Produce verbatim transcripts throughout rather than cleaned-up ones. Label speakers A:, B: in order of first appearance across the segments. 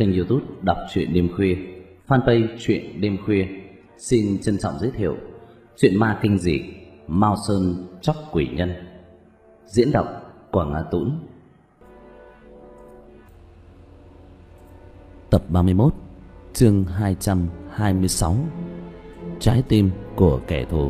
A: kênh YouTube Đọc truyện đêm khuya, fanpage truyện đêm khuya xin trân trọng giới thiệu truyện ma kinh dị Mao Sơn Chóc Quỷ Nhân, diễn đọc Quảng Á Tũng. Tập ba mươi mốt, chương hai trăm hai mươi sáu, Trái tim của kẻ thù.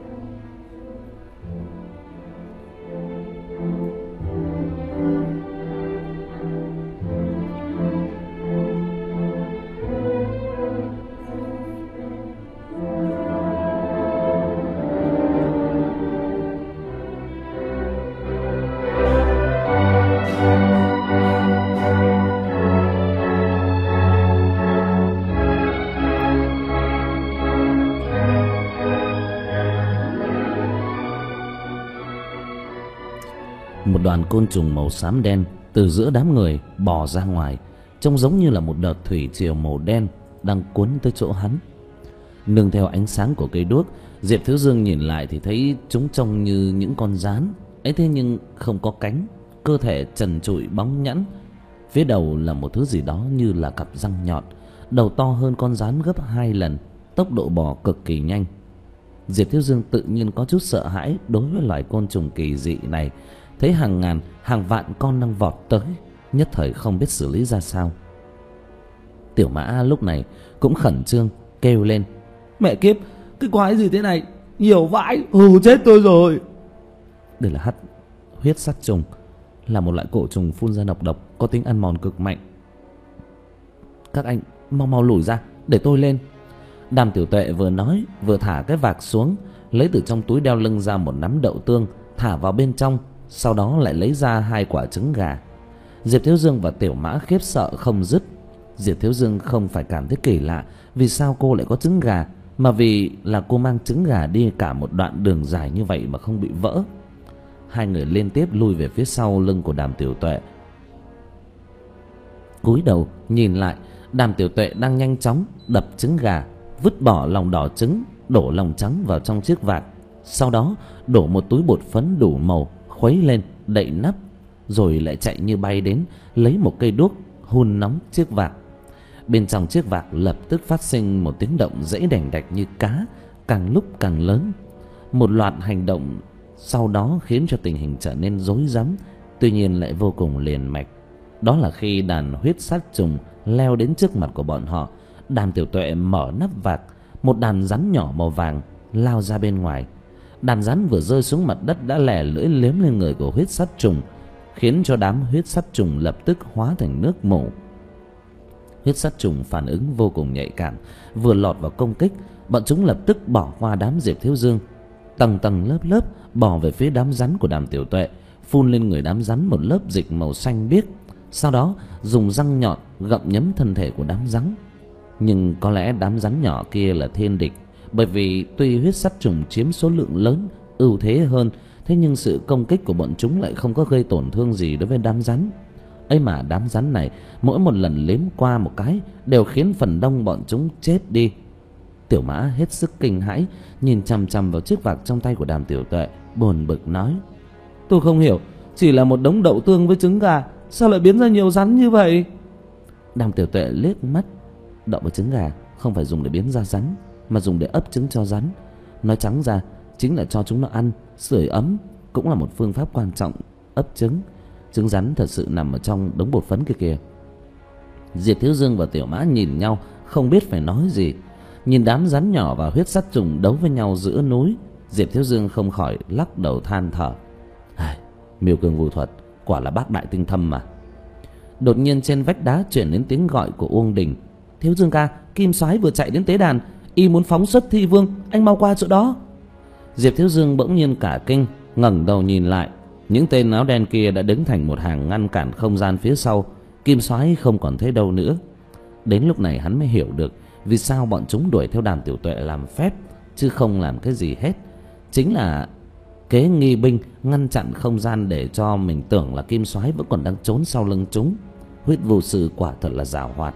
A: Một đoàn côn trùng màu xám đen từ giữa đám người bò ra ngoài, trông giống như là một đợt thủy triều màu đen đang cuốn tới chỗ hắn. Nương theo ánh sáng của cây đuốc, Diệp Thiếu Dương nhìn lại thì thấy chúng trông như những con gián ấy, thế nhưng không có cánh, cơ thể trần trụi bóng nhẵn. Phía đầu là một thứ gì đó như là cặp răng nhọn, đầu to hơn con gián gấp hai lần, tốc độ bò cực kỳ nhanh. Diệp Thiếu Dương tự nhiên có chút sợ hãi đối với loài côn trùng kỳ dị này. Thấy hàng ngàn, hàng vạn con đang vọt tới, nhất thời không biết xử lý ra sao. Tiểu Mã lúc này cũng khẩn trương kêu lên:
B: Mẹ kiếp, cái quái gì thế này, nhiều vãi, hù chết tôi rồi.
A: Đây là hắc huyết sắt trùng, là một loại cổ trùng phun ra nọc độc, có tính ăn mòn cực mạnh. Các anh mau mau lùi ra để tôi lên. Đàm Tiểu Tuệ vừa nói vừa thả cái vạc xuống, lấy từ trong túi đeo lưng ra một nắm đậu tương, thả vào bên trong, sau đó lại lấy ra hai quả trứng gà. Diệp Thiếu Dương và Tiểu Mã khiếp sợ không dứt. Diệp Thiếu Dương không phải cảm thấy kỳ lạ vì sao cô lại có trứng gà, mà vì là cô mang trứng gà đi cả một đoạn đường dài như vậy mà không bị vỡ. Hai người liên tiếp lui về phía sau lưng của Đàm Tiểu Tuệ. Cúi đầu nhìn lại, Đàm Tiểu Tuệ đang nhanh chóng đập trứng gà, vứt bỏ lòng đỏ trứng, đổ lòng trắng vào trong chiếc vạc, sau đó đổ một túi bột phấn đủ màu, khuấy lên, đậy nắp, rồi lại chạy như bay đến lấy một cây đuốc hun nóng chiếc vạc. Bên trong chiếc vạc lập tức phát sinh một tiếng động rẫy đành đạch như cá, càng lúc càng lớn. Một loạt hành động sau đó khiến cho tình hình trở nên rối rắm, tuy nhiên lại vô cùng liền mạch. Đó là khi đàn huyết sát trùng leo đến trước mặt của bọn họ, Đàm Tiểu Tuệ mở nắp vạc, một đàn rắn nhỏ màu vàng lao ra bên ngoài. Đàn rắn vừa rơi xuống mặt đất đã lè lưỡi liếm lên người của huyết sắt trùng, khiến cho đám huyết sắt trùng lập tức hóa thành nước mủ. Huyết sắt trùng phản ứng vô cùng nhạy cảm, vừa lọt vào công kích, bọn chúng lập tức bỏ qua đám Diệp Thiếu Dương, tầng tầng lớp lớp bò về phía đám rắn của Đàm Tiểu Tuệ, phun lên người đám rắn một lớp dịch màu xanh biếc, sau đó dùng răng nhọn gặm nhấm thân thể của đám rắn. Nhưng có lẽ đám rắn nhỏ kia là thiên địch, bởi vì tuy huyết sắt trùng chiếm số lượng lớn, ưu thế hơn, thế nhưng sự công kích của bọn chúng lại không có gây tổn thương gì đối với đám rắn. Ấy mà đám rắn này mỗi một lần liếm qua một cái đều khiến phần đông bọn chúng chết đi. Tiểu Mã hết sức kinh hãi, nhìn chằm chằm vào chiếc vạc trong tay của Đàm Tiểu Tuệ, buồn bực nói:
B: Tôi không hiểu, chỉ là một đống đậu tương với trứng gà, sao lại biến ra nhiều rắn như vậy?
A: Đàm Tiểu Tuệ liếc mắt: Đậu với trứng gà không phải dùng để biến ra rắn, mà dùng để ấp trứng cho rắn. Nói trắng ra chính là cho chúng nó ăn, sưởi ấm, cũng là một phương pháp quan trọng ấp trứng. Trứng rắn thật sự nằm ở trong đống bột phấn kia kìa. Diệp Thiếu Dương và Tiểu Mã nhìn nhau không biết phải nói gì. Nhìn đám rắn nhỏ và huyết sắt trùng đấu với nhau giữa núi, Diệp Thiếu Dương không khỏi lắc đầu than thở: Miêu Cương Vũ Thuật quả là bác đại tinh thâm mà. Đột nhiên trên vách đá truyền đến tiếng gọi của Uông Đình: Thiếu Dương ca, Kim Soái vừa chạy đến tế đàn, y muốn phóng xuất Thi Vương, anh mau qua chỗ đó. Diệp Thiếu Dương bỗng nhiên cả kinh, ngẩng đầu nhìn lại, những tên áo đen kia đã đứng thành một hàng ngăn cản không gian phía sau. Kim Soái không còn thấy đâu nữa. Đến lúc này hắn mới hiểu được vì sao bọn chúng đuổi theo Đàm Tiểu Tuệ làm phép, chứ không làm cái gì hết. Chính là kế nghi binh, ngăn chặn không gian để cho mình tưởng là Kim Soái vẫn còn đang trốn sau lưng chúng. Huyết Vô Sư quả thật là giàu hoạt.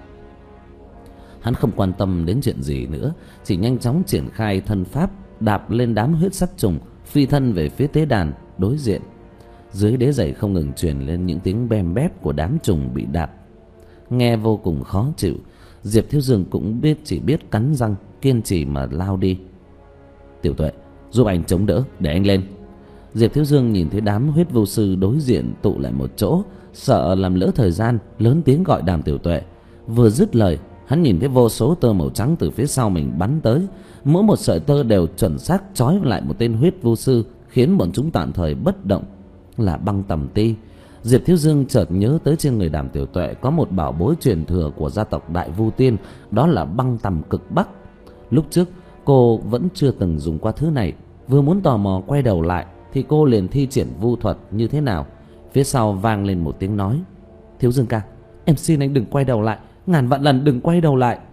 A: Hắn không quan tâm đến chuyện gì nữa, chỉ nhanh chóng triển khai thân pháp, đạp lên đám huyết sắt trùng, phi thân về phía tế đàn đối diện. Dưới đế giày không ngừng truyền lên những tiếng bem bép của đám trùng bị đạp. nghe vô cùng khó chịu. Diệp Thiếu Dương cũng biết chỉ biết cắn răng kiên trì mà lao đi. Tiểu Tuệ, giúp anh chống đỡ để anh lên. Diệp Thiếu Dương nhìn thấy đám huyết vô sư đối diện tụ lại một chỗ, sợ làm lỡ thời gian, lớn tiếng gọi Đàm Tiểu Tuệ. Vừa dứt lời, hắn nhìn thấy vô số tơ màu trắng từ phía sau mình bắn tới, mỗi một sợi tơ đều chuẩn xác trói lại một tên huyết vô sư, khiến bọn chúng tạm thời bất động, là băng tầm ti. Diệp Thiếu Dương chợt nhớ tới trên người Đàm Tiểu Tuệ có một bảo bối truyền thừa của gia tộc Đại Vu Tiên, đó là băng tầm cực bắc. Lúc trước cô vẫn chưa từng dùng qua thứ này, vừa muốn tò mò quay đầu lại thì cô liền thi triển vu thuật như thế nào. Phía sau vang lên một tiếng nói: Thiếu Dương ca, em xin anh đừng quay đầu lại, ngàn vạn lần đừng quay đầu lại.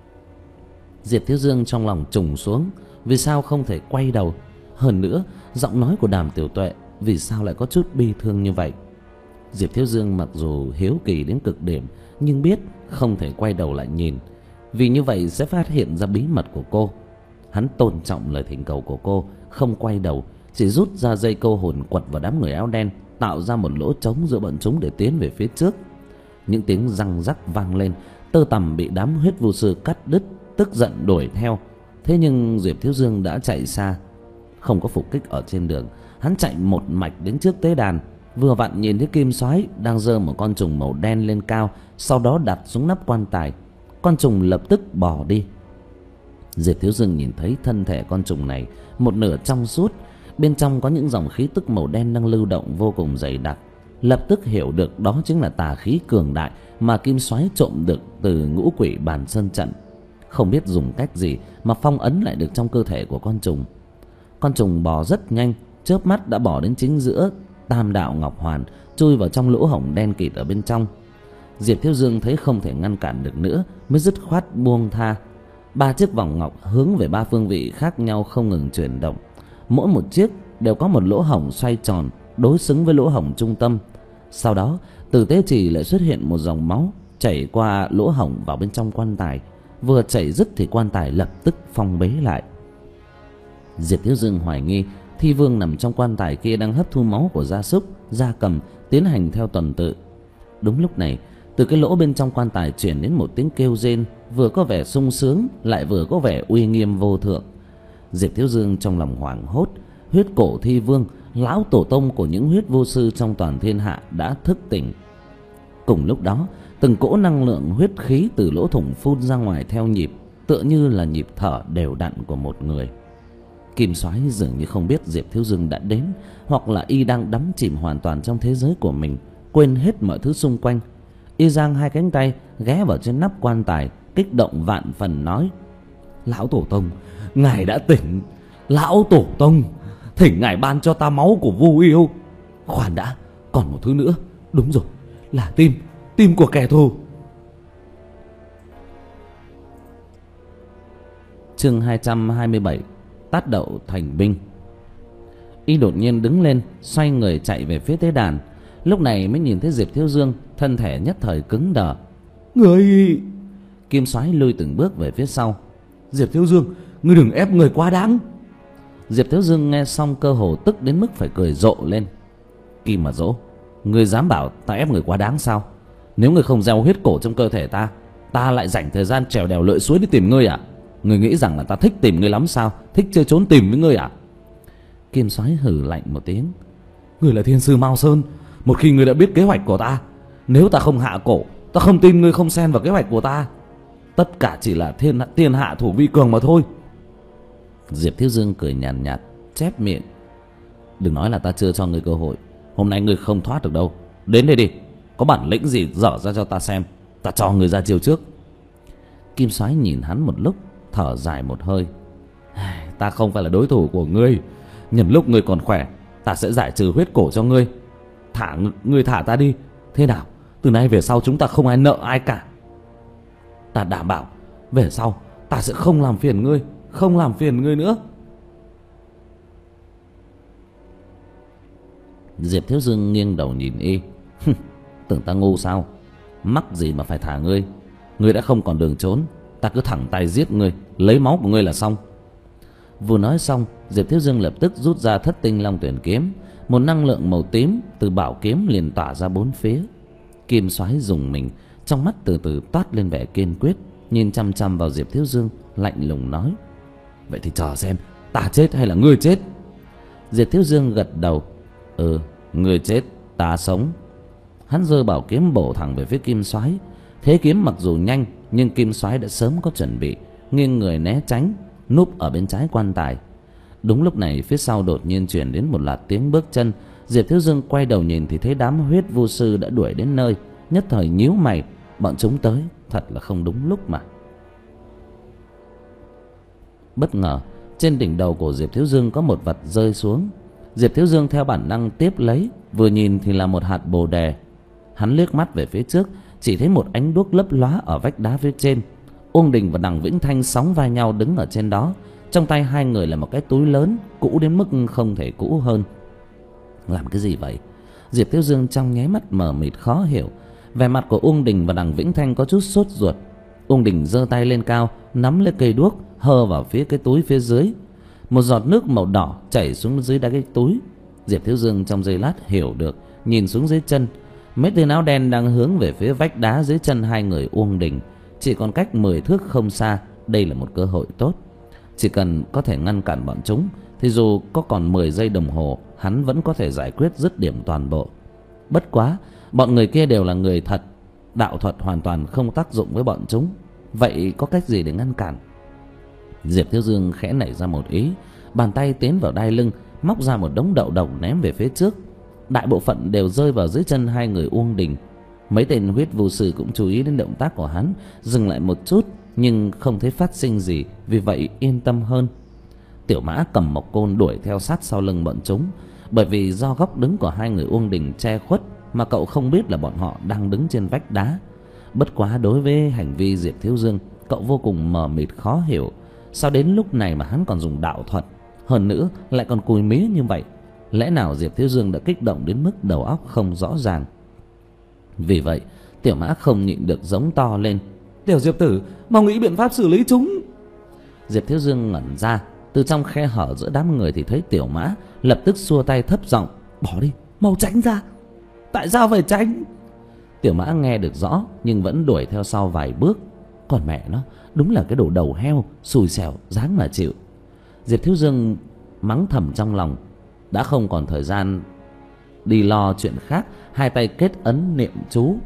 A: Diệp Thiếu Dương trong lòng trùng xuống, vì sao không thể quay đầu? Hơn nữa, giọng nói của Đàm Tiểu Tuệ vì sao lại có chút bi thương như vậy? Diệp Thiếu Dương mặc dù hiếu kỳ đến cực điểm, nhưng biết không thể quay đầu lại nhìn, vì như vậy sẽ phát hiện ra bí mật của cô. Hắn tôn trọng lời thỉnh cầu của cô, không quay đầu, chỉ rút ra dây câu hồn quật vào đám người áo đen, tạo ra một lỗ trống giữa bọn chúng để tiến về phía trước. Những tiếng răng rắc vang lên, tơ tằm bị đám huyết vu sư cắt đứt, tức giận đuổi theo. Thế nhưng Diệp Thiếu Dương đã chạy xa, không có phục kích ở trên đường. Hắn chạy một mạch đến trước tế đàn, vừa vặn nhìn thấy Kim Soái đang giơ một con trùng màu đen lên cao, sau đó đặt xuống nắp quan tài. Con trùng lập tức bỏ đi. Diệp Thiếu Dương nhìn thấy thân thể con trùng này một nửa trong suốt, bên trong có những dòng khí tức màu đen đang lưu động vô cùng dày đặc. Lập tức hiểu được đó chính là tà khí cường đại mà Kim Soái trộm được từ ngũ quỷ bàn sơn trận. Không biết dùng cách gì mà phong ấn lại được trong cơ thể của con trùng. Con trùng bò rất nhanh, chớp mắt đã bò đến chính giữa Tam Đạo Ngọc Hoàn, chui vào trong lỗ hổng đen kịt ở bên trong. Diệp Thiếu Dương thấy không thể ngăn cản được nữa, mới dứt khoát buông tha. Ba chiếc vòng ngọc hướng về ba phương vị khác nhau không ngừng chuyển động, mỗi một chiếc đều có một lỗ hổng xoay tròn đối xứng với lỗ hổng trung tâm. Sau đó từ tế trì lại xuất hiện một dòng máu chảy qua lỗ hổng vào bên trong quan tài. Vừa chảy dứt thì quan tài lập tức phong bế lại. Diệp Thiếu Dương hoài nghi Thi Vương nằm trong quan tài kia đang hấp thu máu của gia súc, gia cầm, tiến hành theo tuần tự. Đúng lúc này, từ cái lỗ bên trong quan tài truyền đến một tiếng kêu rên, vừa có vẻ sung sướng lại vừa có vẻ uy nghiêm vô thượng. Diệp Thiếu Dương trong lòng hoảng hốt. Huyết cổ Thi Vương, lão tổ tông của những huyết vô sư trong toàn thiên hạ, đã thức tỉnh. Cùng lúc đó, từng cỗ năng lượng huyết khí từ lỗ thủng phun ra ngoài theo nhịp, tựa như là nhịp thở đều đặn của một người. Kim Soái dường như không biết Diệp Thiếu Dương đã đến, hoặc là y đang đắm chìm hoàn toàn trong thế giới của mình, quên hết mọi thứ xung quanh. Y giang hai cánh tay ghé vào trên nắp quan tài, kích động vạn phần nói: Lão tổ tông, ngài đã tỉnh. Lão tổ tông, thỉnh ngài ban cho ta máu của Vu Yêu. Khoan đã, còn một thứ nữa. Đúng rồi, là tim, tim của kẻ thù. Chương hai trăm hai mươi bảy, Tát đậu thành binh. Y đột nhiên đứng lên, xoay người chạy về phía tế đàn. Lúc này mới nhìn thấy Diệp Thiếu Dương, thân thể nhất thời cứng đờ. Người... Kim Soái lùi từng bước về phía sau. Diệp Thiếu Dương, ngươi đừng ép người quá đáng. Diệp Thiếu Dương nghe xong cơ hồ tức đến mức phải cười rộ lên. Kim mà dỗ, ngươi dám bảo ta ép người quá đáng sao? Nếu ngươi không gieo huyết cổ trong cơ thể ta, ta lại dành thời gian trèo đèo lội suối đi tìm ngươi à? Ngươi nghĩ rằng là ta thích tìm ngươi lắm sao? Thích chơi trốn tìm với ngươi à? Kim Soái hừ lạnh một tiếng. Ngươi là thiên sư Mao Sơn, một khi ngươi đã biết kế hoạch của ta, nếu ta không hạ cổ, ta không tin ngươi không xen vào kế hoạch của ta. Tất cả chỉ là thiên thiên hạ thủ vi cường mà thôi. Diệp Thiếu Dương cười nhàn nhạt, nhạt, chép miệng. Đừng nói là ta chưa cho ngươi cơ hội. Hôm nay ngươi không thoát được đâu. Đến đây đi, có bản lĩnh gì dở ra cho ta xem, ta cho ngươi ra chiêu trước. Kim Soái nhìn hắn một lúc, thở dài một hơi. Ta không phải là đối thủ của ngươi. Nhân lúc ngươi còn khỏe, ta sẽ giải trừ huyết cổ cho ngươi. Thả ngươi thả ta đi. Thế nào, từ nay về sau chúng ta không ai nợ ai cả. Ta đảm bảo về sau ta sẽ không làm phiền ngươi, không làm phiền ngươi nữa. Diệp Thiếu Dương nghiêng đầu nhìn y. Tưởng ta ngu sao? Mắc gì mà phải thả ngươi? Ngươi đã không còn đường trốn, ta cứ thẳng tay giết ngươi, lấy máu của ngươi là xong. Vừa nói xong, Diệp Thiếu Dương lập tức rút ra Thất Tinh Long Tuyển Kiếm. Một năng lượng màu tím từ bảo kiếm liền tỏa ra bốn phía. Kim Soái dùng mình, trong mắt từ từ toát lên vẻ kiên quyết, nhìn chăm chăm vào Diệp Thiếu Dương, lạnh lùng nói: "Vậy thì chờ xem ta chết hay là ngươi chết." Diệp Thiếu Dương gật đầu: "Ừ, ngươi chết, ta sống." Hắn giơ bảo kiếm bổ thẳng về phía Kim Soái. Thế kiếm mặc dù nhanh, nhưng Kim Soái đã sớm có chuẩn bị, nghiêng người né tránh, núp ở bên trái quan tài. Đúng lúc này, phía sau đột nhiên truyền đến một loạt tiếng bước chân. Diệp Thiếu Dương quay đầu nhìn thì thấy đám huyết vu sư đã đuổi đến nơi, nhất thời nhíu mày, bọn chúng tới thật là không đúng lúc mà. Bất ngờ, trên đỉnh đầu của Diệp Thiếu Dương có một vật rơi xuống. Diệp Thiếu Dương theo bản năng tiếp lấy, vừa nhìn thì là một hạt bồ đề. Hắn liếc mắt về phía trước, chỉ thấy một ánh đuốc lấp lóa ở vách đá phía trên. Uông Đình và Đằng Vĩnh Thanh sóng vai nhau đứng ở trên đó, trong tay hai người là một cái túi lớn, cũ đến mức không thể cũ hơn. Làm cái gì vậy? Diệp Thiếu Dương trong nháy mắt mờ mịt khó hiểu. Vẻ mặt của Uông Đình và Đằng Vĩnh Thanh có chút sốt ruột. Uông Đình giơ tay lên cao, nắm lấy cây đuốc, hơ vào phía cái túi phía dưới. Một giọt nước màu đỏ chảy xuống dưới đáy cái túi. Diệp Thiếu Dương trong giây lát hiểu được, nhìn xuống dưới chân. Mấy tên áo đen đang hướng về phía vách đá dưới chân hai người Uông Đình. Chỉ còn cách mười thước không xa. Đây là một cơ hội tốt. Chỉ cần có thể ngăn cản bọn chúng thì dù có còn mười giây đồng hồ, hắn vẫn có thể giải quyết dứt điểm toàn bộ. Bất quá, bọn người kia đều là người thật, đạo thuật hoàn toàn không tác dụng với bọn chúng. Vậy có cách gì để ngăn cản? Diệp Thiếu Dương khẽ nảy ra một ý, bàn tay tiến vào đai lưng, móc ra một đống đậu đồng ném về phía trước. Đại bộ phận đều rơi vào dưới chân hai người Uông Đình. Mấy tên huyết vu sư cũng chú ý đến động tác của hắn, dừng lại một chút nhưng không thấy phát sinh gì, vì vậy yên tâm hơn. Tiểu Mã cầm một côn đuổi theo sát sau lưng bọn chúng. Bởi vì do góc đứng của hai người Uông Đình che khuất mà cậu không biết là bọn họ đang đứng trên vách đá. Bất quá đối với hành vi Diệp Thiếu Dương, cậu vô cùng mờ mịt khó hiểu. Sao đến lúc này mà hắn còn dùng đạo thuật, hơn nữa lại còn cùi mía như vậy? Lẽ nào Diệp Thiếu Dương đã kích động đến mức đầu óc không rõ ràng? Vì vậy Tiểu Mã không nhịn được giống to lên:
B: "Tiểu Diệp tử, mau nghĩ biện pháp xử lý chúng."
A: Diệp Thiếu Dương ngẩn ra, từ trong khe hở giữa đám người thì thấy Tiểu Mã, lập tức xua tay thấp giọng:
B: "Bỏ đi, mau tránh ra." "Tại sao phải tránh?"
A: Tiểu Mã nghe được rõ nhưng vẫn đuổi theo sau vài bước. Còn mẹ nó, đúng là cái đồ đầu heo, xùi xẻo, dáng mà chịu. Diệp Thiếu Dương mắng thầm trong lòng. Đã không còn thời gian đi lo chuyện khác, hai tay kết ấn niệm chú: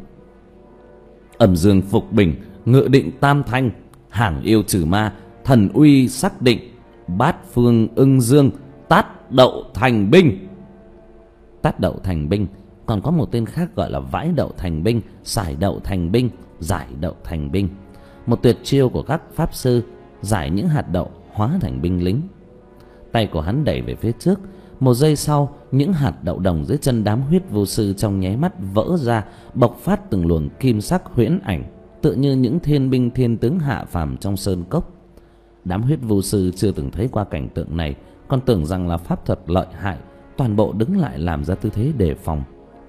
A: Âm dương phục bình, ngự định tam thanh, hàng yêu trừ ma, thần uy xác định, bát phương ưng dương, tát đậu thành binh. Tát đậu thành binh, còn có một tên khác gọi là vãi đậu thành binh, sải đậu thành binh, giải đậu thành binh. Một tuyệt chiêu của các pháp sư, giải những hạt đậu hóa thành binh lính. Tay của hắn đẩy về phía trước. Một giây sau, những hạt đậu đồng dưới chân đám huyết vô sư trong nháy mắt vỡ ra, bộc phát từng luồng kim sắc huyễn ảnh, tựa như những thiên binh thiên tướng hạ phàm trong sơn cốc. Đám huyết vô sư chưa từng thấy qua cảnh tượng này, còn tưởng rằng là pháp thuật lợi hại, toàn bộ đứng lại làm ra tư thế đề phòng.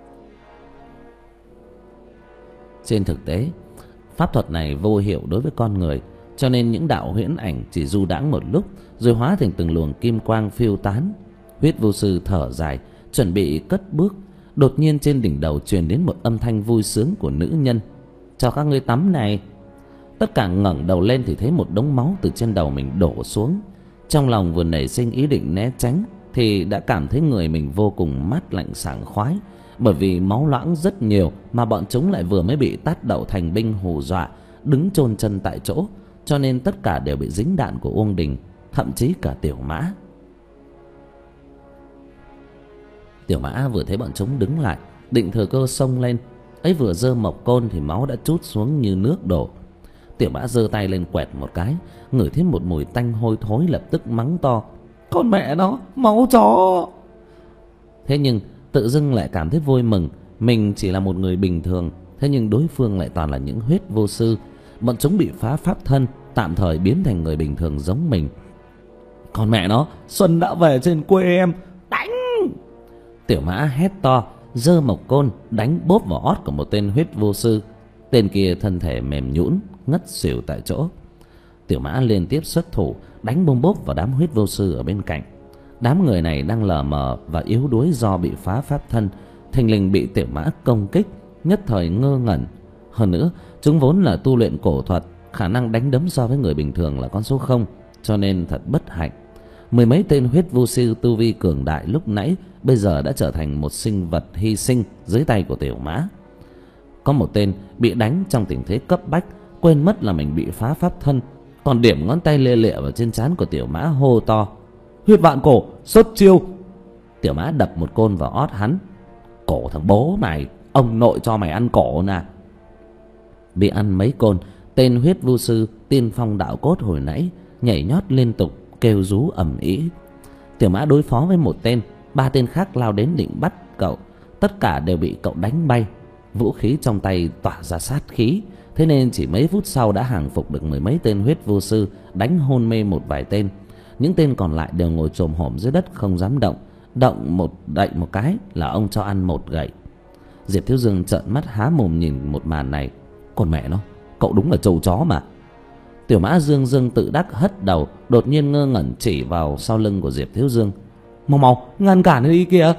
A: Trên thực tế, pháp thuật này vô hiệu đối với con người, cho nên những đạo huyễn ảnh chỉ du đãng một lúc rồi hóa thành từng luồng kim quang phiêu tán. Huyết vô sư thở dài, chuẩn bị cất bước. Đột nhiên trên đỉnh đầu truyền đến một âm thanh vui sướng của nữ nhân: "Cho các ngươi tắm này." Tất cả ngẩng đầu lên thì thấy một đống máu từ trên đầu mình đổ xuống. Trong lòng vừa nảy sinh ý định né tránh thì đã cảm thấy người mình vô cùng mát lạnh sảng khoái. Bởi vì máu loãng rất nhiều mà bọn chúng lại vừa mới bị tát đậu thành binh hù dọa, đứng chôn chân tại chỗ, cho nên tất cả đều bị dính đạn của Uông Đình, thậm chí cả Tiểu Mã. Tiểu Mã vừa thấy bọn chúng đứng lại, định thừa cơ xông lên, ấy vừa giơ mộc côn thì máu đã trút xuống như nước đổ. Tiểu Mã giơ tay lên quẹt một cái, ngửi thấy một mùi tanh hôi thối, lập tức mắng to: "Con mẹ nó, máu chó!" Thế nhưng tự dưng lại cảm thấy vui mừng. Mình chỉ là một người bình thường, thế nhưng đối phương lại toàn là những huyết vô sư. Bọn chúng bị phá pháp thân, tạm thời biến thành người bình thường giống mình.
B: "Con mẹ nó, Xuân đã về trên quê em, đánh!"
A: Tiểu Mã hét to, giơ mộc côn đánh bốp vào ót của một tên huyết vô sư. Tên kia thân thể mềm nhũn ngất xỉu tại chỗ. Tiểu Mã liên tiếp xuất thủ đánh bôm bốp vào đám huyết vô sư ở bên cạnh. Đám người này đang lờ mờ và yếu đuối do bị phá pháp thân, thình lình bị Tiểu Mã công kích, nhất thời ngơ ngẩn. Hơn nữa, chúng vốn là tu luyện cổ thuật, khả năng đánh đấm so với người bình thường là con số không, cho nên thật bất hạnh. Mười mấy tên huyết vu sư tu vi cường đại lúc nãy bây giờ đã trở thành một sinh vật hy sinh dưới tay của Tiểu Mã. Có một tên bị đánh trong tình thế cấp bách, quên mất là mình bị phá pháp thân, còn điểm ngón tay lia lịa vào trên trán của Tiểu Mã, hô to: "Huyết vạn cổ, xuất chiêu!" Tiểu Mã đập một côn vào ót hắn. "Cổ thằng bố mày, ông nội cho mày ăn cổ nè!" Bị ăn mấy côn, tên huyết vu sư tiên phong đạo cốt hồi nãy nhảy nhót liên tục, kêu rú ầm ĩ. Tiểu Mã đối phó với một tên, ba tên khác lao đến định bắt cậu, tất cả đều bị cậu đánh bay. Vũ khí trong tay tỏa ra sát khí, thế nên chỉ mấy phút sau đã hàng phục được mười mấy tên huyết vu sư, đánh hôn mê một vài tên. Những tên còn lại đều ngồi chồm hổm dưới đất không dám động, động một đậy một cái là ông cho ăn một gậy. Diệp Thiếu Dương trợn mắt há mồm nhìn một màn này. Còn mẹ nó, cậu đúng là trâu chó mà. Tiểu Mã dương dương tự đắc hất đầu, đột nhiên ngơ ngẩn chỉ vào sau lưng của Diệp Thiếu Dương: "Mau mau ngăn cản đi kìa!"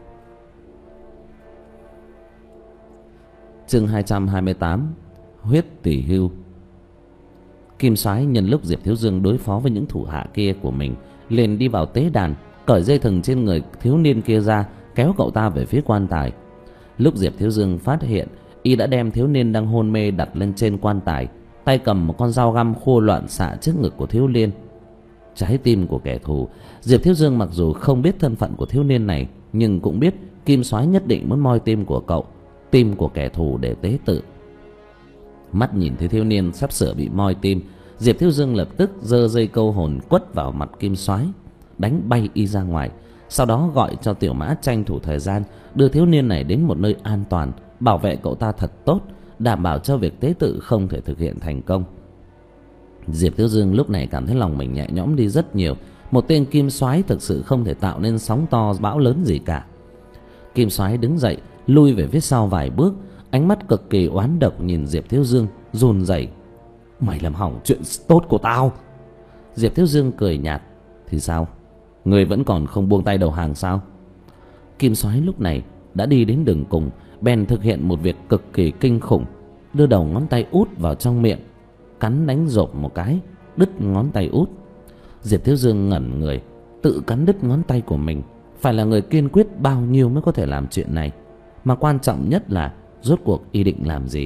A: Chương hai trăm hai mươi tám: Huyết tỷ hưu. Kim Soái nhân lúc Diệp Thiếu Dương đối phó với những thủ hạ kia của mình, liền đi vào tế đàn, cởi dây thừng trên người thiếu niên kia ra, kéo cậu ta về phía quan tài. Lúc Diệp Thiếu Dương phát hiện, y đã đem thiếu niên đang hôn mê đặt lên trên quan tài, tay cầm một con dao găm khua loạn xạ trước ngực của thiếu niên. Trái tim của kẻ thù. Diệp Thiếu Dương mặc dù không biết thân phận của thiếu niên này, nhưng cũng biết Kim Soái nhất định muốn moi tim của cậu, tim của kẻ thù để tế tự. Mắt nhìn thấy thiếu niên sắp sửa bị moi tim, Diệp Thiếu Dương lập tức giơ dây câu hồn quất vào mặt Kim Soái, đánh bay y ra ngoài. Sau đó gọi cho Tiểu Mã tranh thủ thời gian đưa thiếu niên này đến một nơi an toàn, bảo vệ cậu ta thật tốt, đảm bảo cho việc tế tự không thể thực hiện thành công. Diệp Thiếu Dương lúc này cảm thấy lòng mình nhẹ nhõm đi rất nhiều. Một tên Kim Soái thực sự không thể tạo nên sóng to bão lớn gì cả. Kim Soái đứng dậy, lui về phía sau vài bước, ánh mắt cực kỳ oán độc nhìn Diệp Thiếu Dương, run rẩy: "Mày làm hỏng chuyện tốt của tao." Diệp Thiếu Dương cười nhạt: "Thì sao? Người vẫn còn không buông tay đầu hàng sao?" Kim Soái lúc này đã đi đến đường cùng, bèn thực hiện một việc cực kỳ kinh khủng, đưa đầu ngón tay út vào trong miệng, cắn đánh rộp một cái, đứt ngón tay út. Diệp Thiếu Dương ngẩn người, tự cắn đứt ngón tay của mình. Phải là người kiên quyết bao nhiêu mới có thể làm chuyện này, mà quan trọng nhất là rốt cuộc y định làm gì.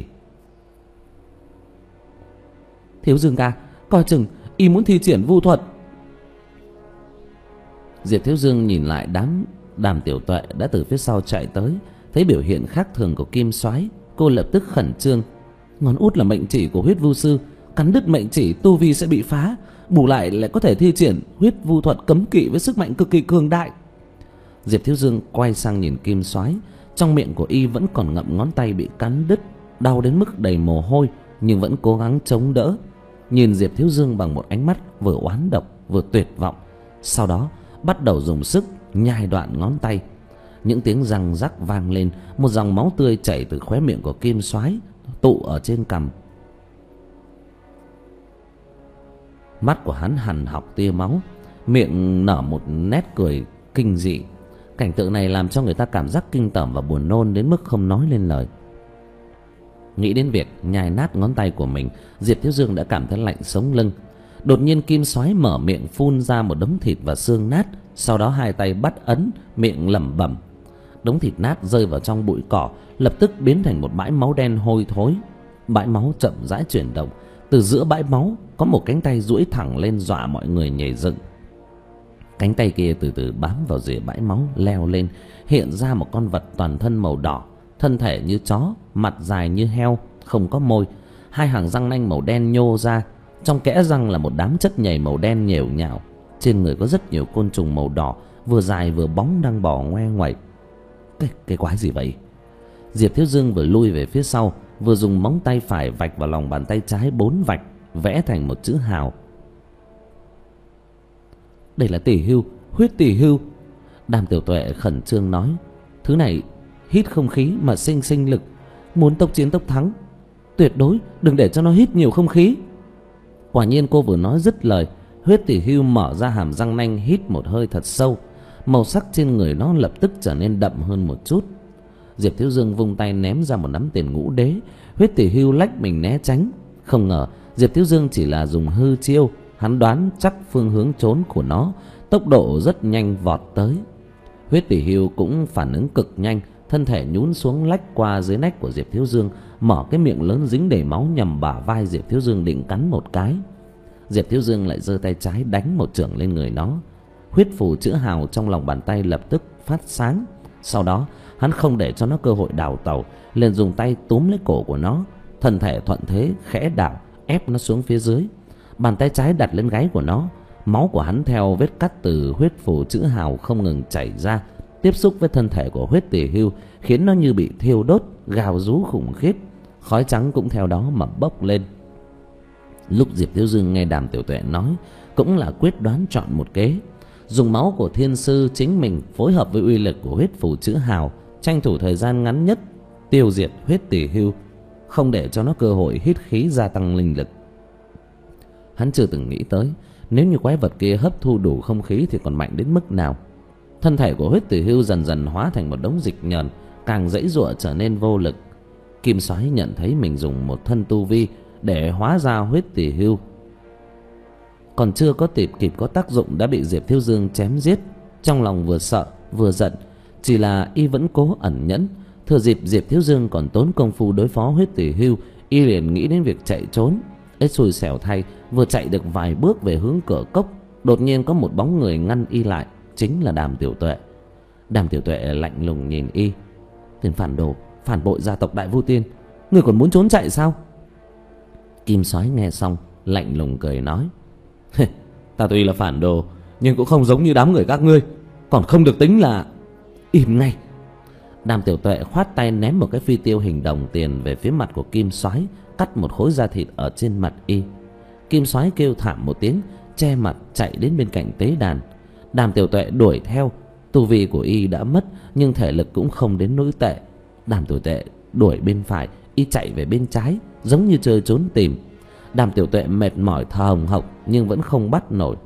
A: "Thiếu Dương ca, coi chừng y muốn thi triển vu thuật." Diệp Thiếu Dương nhìn lại đám Đàm Tiểu Tuệ đã từ phía sau chạy tới, thấy biểu hiện khác thường của Kim Soái, cô lập tức khẩn trương: "Ngón út là mệnh chỉ của huyết vu sư, cắn đứt mệnh chỉ tu vi sẽ bị phá, bù lại lại có thể thi triển huyết vu thuật cấm kỵ với sức mạnh cực kỳ cường đại." Diệp Thiếu Dương quay sang nhìn Kim Soái, trong miệng của y vẫn còn ngậm ngón tay bị cắn đứt, đau đến mức đầy mồ hôi, nhưng vẫn cố gắng chống đỡ, nhìn Diệp Thiếu Dương bằng một ánh mắt vừa oán độc vừa tuyệt vọng. Sau đó bắt đầu dùng sức nhai đoạn ngón tay. Những tiếng răng rắc vang lên, một dòng máu tươi chảy từ khóe miệng của Kim Soái tụ ở trên cằm. Mắt của hắn hằn học tia máu, miệng nở một nét cười kinh dị. Cảnh tượng này làm cho người ta cảm giác kinh tởm và buồn nôn đến mức không nói lên lời. Nghĩ đến việc nhai nát ngón tay của mình, Diệp Thiếu Dương đã cảm thấy lạnh sống lưng. Đột nhiên Kim Soái mở miệng phun ra một đống thịt và xương nát, sau đó hai tay bắt ấn, miệng lẩm bẩm. Đống thịt nát rơi vào trong bụi cỏ, lập tức biến thành một bãi máu đen hôi thối. Bãi máu chậm rãi chuyển động, từ giữa bãi máu có một cánh tay duỗi thẳng lên dọa mọi người nhảy dựng. Cánh tay kia từ từ bám vào rìa bãi máu leo lên, hiện ra một con vật toàn thân màu đỏ, thân thể như chó, mặt dài như heo, không có môi, hai hàng răng nanh màu đen nhô ra, trong kẽ răng là một đám chất nhầy màu đen nhều nhào. Trên người có rất nhiều côn trùng màu đỏ, vừa dài vừa bóng đang bò ngoe ngoẩy. Cái, cái quái gì vậy? Diệp Thiếu Dương vừa lui về phía sau, vừa dùng móng tay phải vạch vào lòng bàn tay trái bốn vạch, vẽ thành một chữ hào. Đây là tỷ hưu, huyết tỷ hưu. Đàm Tiểu Tuệ khẩn trương nói: Thứ này hít không khí mà sinh sinh lực, muốn tốc chiến tốc thắng, tuyệt đối đừng để cho nó hít nhiều không khí. Quả nhiên cô vừa nói dứt lời, huyết tỷ hưu mở ra hàm răng nanh hít một hơi thật sâu. Màu sắc trên người nó lập tức trở nên đậm hơn một chút. Diệp Thiếu Dương vung tay ném ra một nắm tiền ngũ đế. Huyết Tỷ Hưu lách mình né tránh. Không ngờ Diệp Thiếu Dương chỉ là dùng hư chiêu, hắn đoán chắc phương hướng trốn của nó, tốc độ rất nhanh vọt tới. Huyết Tỷ Hưu cũng phản ứng cực nhanh, thân thể nhún xuống lách qua dưới nách của Diệp Thiếu Dương, mở cái miệng lớn dính đầy máu nhằm bả vai Diệp Thiếu Dương định cắn một cái. Diệp Thiếu Dương lại giơ tay trái đánh một chưởng lên người nó. Huyết phù chữ hào trong lòng bàn tay lập tức phát sáng. Sau đó hắn không để cho nó cơ hội đào tẩu, liền dùng tay túm lấy cổ của nó, thân thể thuận thế khẽ đảo ép nó xuống phía dưới. Bàn tay trái đặt lên gáy của nó. Máu của hắn theo vết cắt từ huyết phù chữ hào không ngừng chảy ra, tiếp xúc với thân thể của Huyết Tỷ Hưu khiến nó như bị thiêu đốt, gào rú khủng khiếp. Khói trắng cũng theo đó mà bốc lên. Lúc Diệp Thiếu Dương nghe Đàm Tiểu Tuệ nói, cũng là quyết đoán chọn một kế, dùng máu của thiên sư chính mình phối hợp với uy lực của huyết phù chữ hào, tranh thủ thời gian ngắn nhất tiêu diệt Huyết Tỷ Hưu, không để cho nó cơ hội hít khí gia tăng linh lực. Hắn chưa từng nghĩ tới nếu như quái vật kia hấp thu đủ không khí thì còn mạnh đến mức nào. Thân thể của Huyết Tỷ Hưu dần dần hóa thành một đống dịch nhờn, càng giãy giụa trở nên vô lực. Kim Soái nhận thấy mình dùng một thân tu vi để hóa ra Huyết Tỷ Hưu, còn chưa có kịp kịp có tác dụng đã bị Diệp Thiếu Dương chém giết. Trong lòng vừa sợ vừa giận, chỉ là y vẫn cố ẩn nhẫn. Thừa dịp Diệp Thiếu Dương còn tốn công phu đối phó Huyết Tỷ Hưu, y liền nghĩ đến việc chạy trốn. Ấy xui xẻo thay, vừa chạy được vài bước về hướng cửa cốc, đột nhiên có một bóng người ngăn y lại, chính là Đàm Tiểu Tuệ. Đàm Tiểu Tuệ lạnh lùng nhìn y. Tên phản đồ, phản bội gia tộc Đại Vu Tiên, ngươi còn muốn trốn chạy sao? Kim Soái nghe xong lạnh lùng cười nói, ta tuy là phản đồ nhưng cũng không giống như đám người các ngươi, còn không được tính là... Im ngay! Đàm Tiểu Tuệ khoát tay ném một cái phi tiêu hình đồng tiền về phía mặt của Kim Soái, cắt một khối da thịt ở trên mặt y. Kim Soái kêu thảm một tiếng, che mặt chạy đến bên cạnh tế đàn. Đàm Tiểu Tuệ đuổi theo. Tu vi của y đã mất nhưng thể lực cũng không đến nỗi tệ. Đàm Tiểu Tuệ đuổi bên phải, y chạy về bên trái, giống như chơi trốn tìm. Đàm Tiểu Tuệ mệt mỏi thở hồng hộc nhưng vẫn không bắt nổi.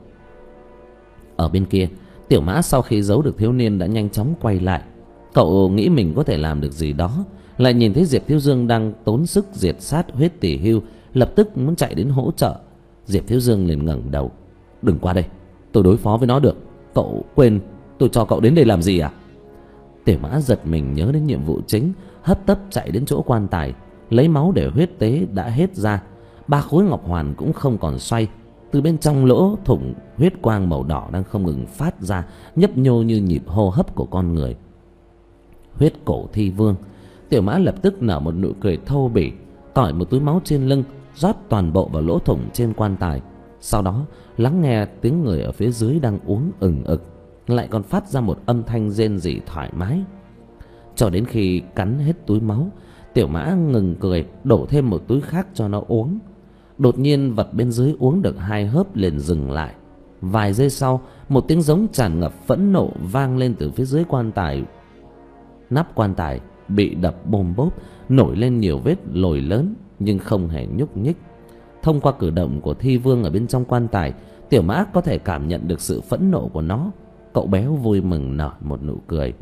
A: Ở bên kia, Tiểu Mã sau khi giấu được thiếu niên đã nhanh chóng quay lại. Cậu nghĩ mình có thể làm được gì đó, lại nhìn thấy Diệp Thiếu Dương đang tốn sức diệt sát Huyết Tỷ Hưu, lập tức muốn chạy đến hỗ trợ. Diệp Thiếu Dương liền ngẩng đầu. Đừng qua đây, tôi đối phó với nó được. Cậu quên tôi cho cậu đến đây làm gì à? Tiểu Mã giật mình nhớ đến nhiệm vụ chính, hấp tấp chạy đến chỗ quan tài, lấy máu để huyết tế đã hết ra. Ba khối ngọc hoàn cũng không còn xoay. Từ bên trong lỗ thủng, huyết quang màu đỏ đang không ngừng phát ra, nhấp nhô như nhịp hô hấp của con người. Huyết cổ thi vương. Tiểu Mã lập tức nở một nụ cười thô bỉ, tỏi một túi máu trên lưng, rót toàn bộ vào lỗ thủng trên quan tài. Sau đó lắng nghe tiếng người ở phía dưới đang uống ừng ực, lại còn phát ra một âm thanh rên rỉ thoải mái. Cho đến khi cắn hết túi máu, Tiểu Mã ngừng cười, đổ thêm một túi khác cho nó uống. Đột nhiên vật bên dưới uống được hai hớp liền dừng lại. Vài giây sau, một tiếng giống tràn ngập phẫn nộ vang lên từ phía dưới quan tài. Nắp quan tài bị đập bôm bốp, nổi lên nhiều vết lồi lớn nhưng không hề nhúc nhích. Thông qua cử động của thi vương ở bên trong quan tài, Tiểu Mã có thể cảm nhận được sự phẫn nộ của nó. Cậu béo vui mừng nở một nụ cười.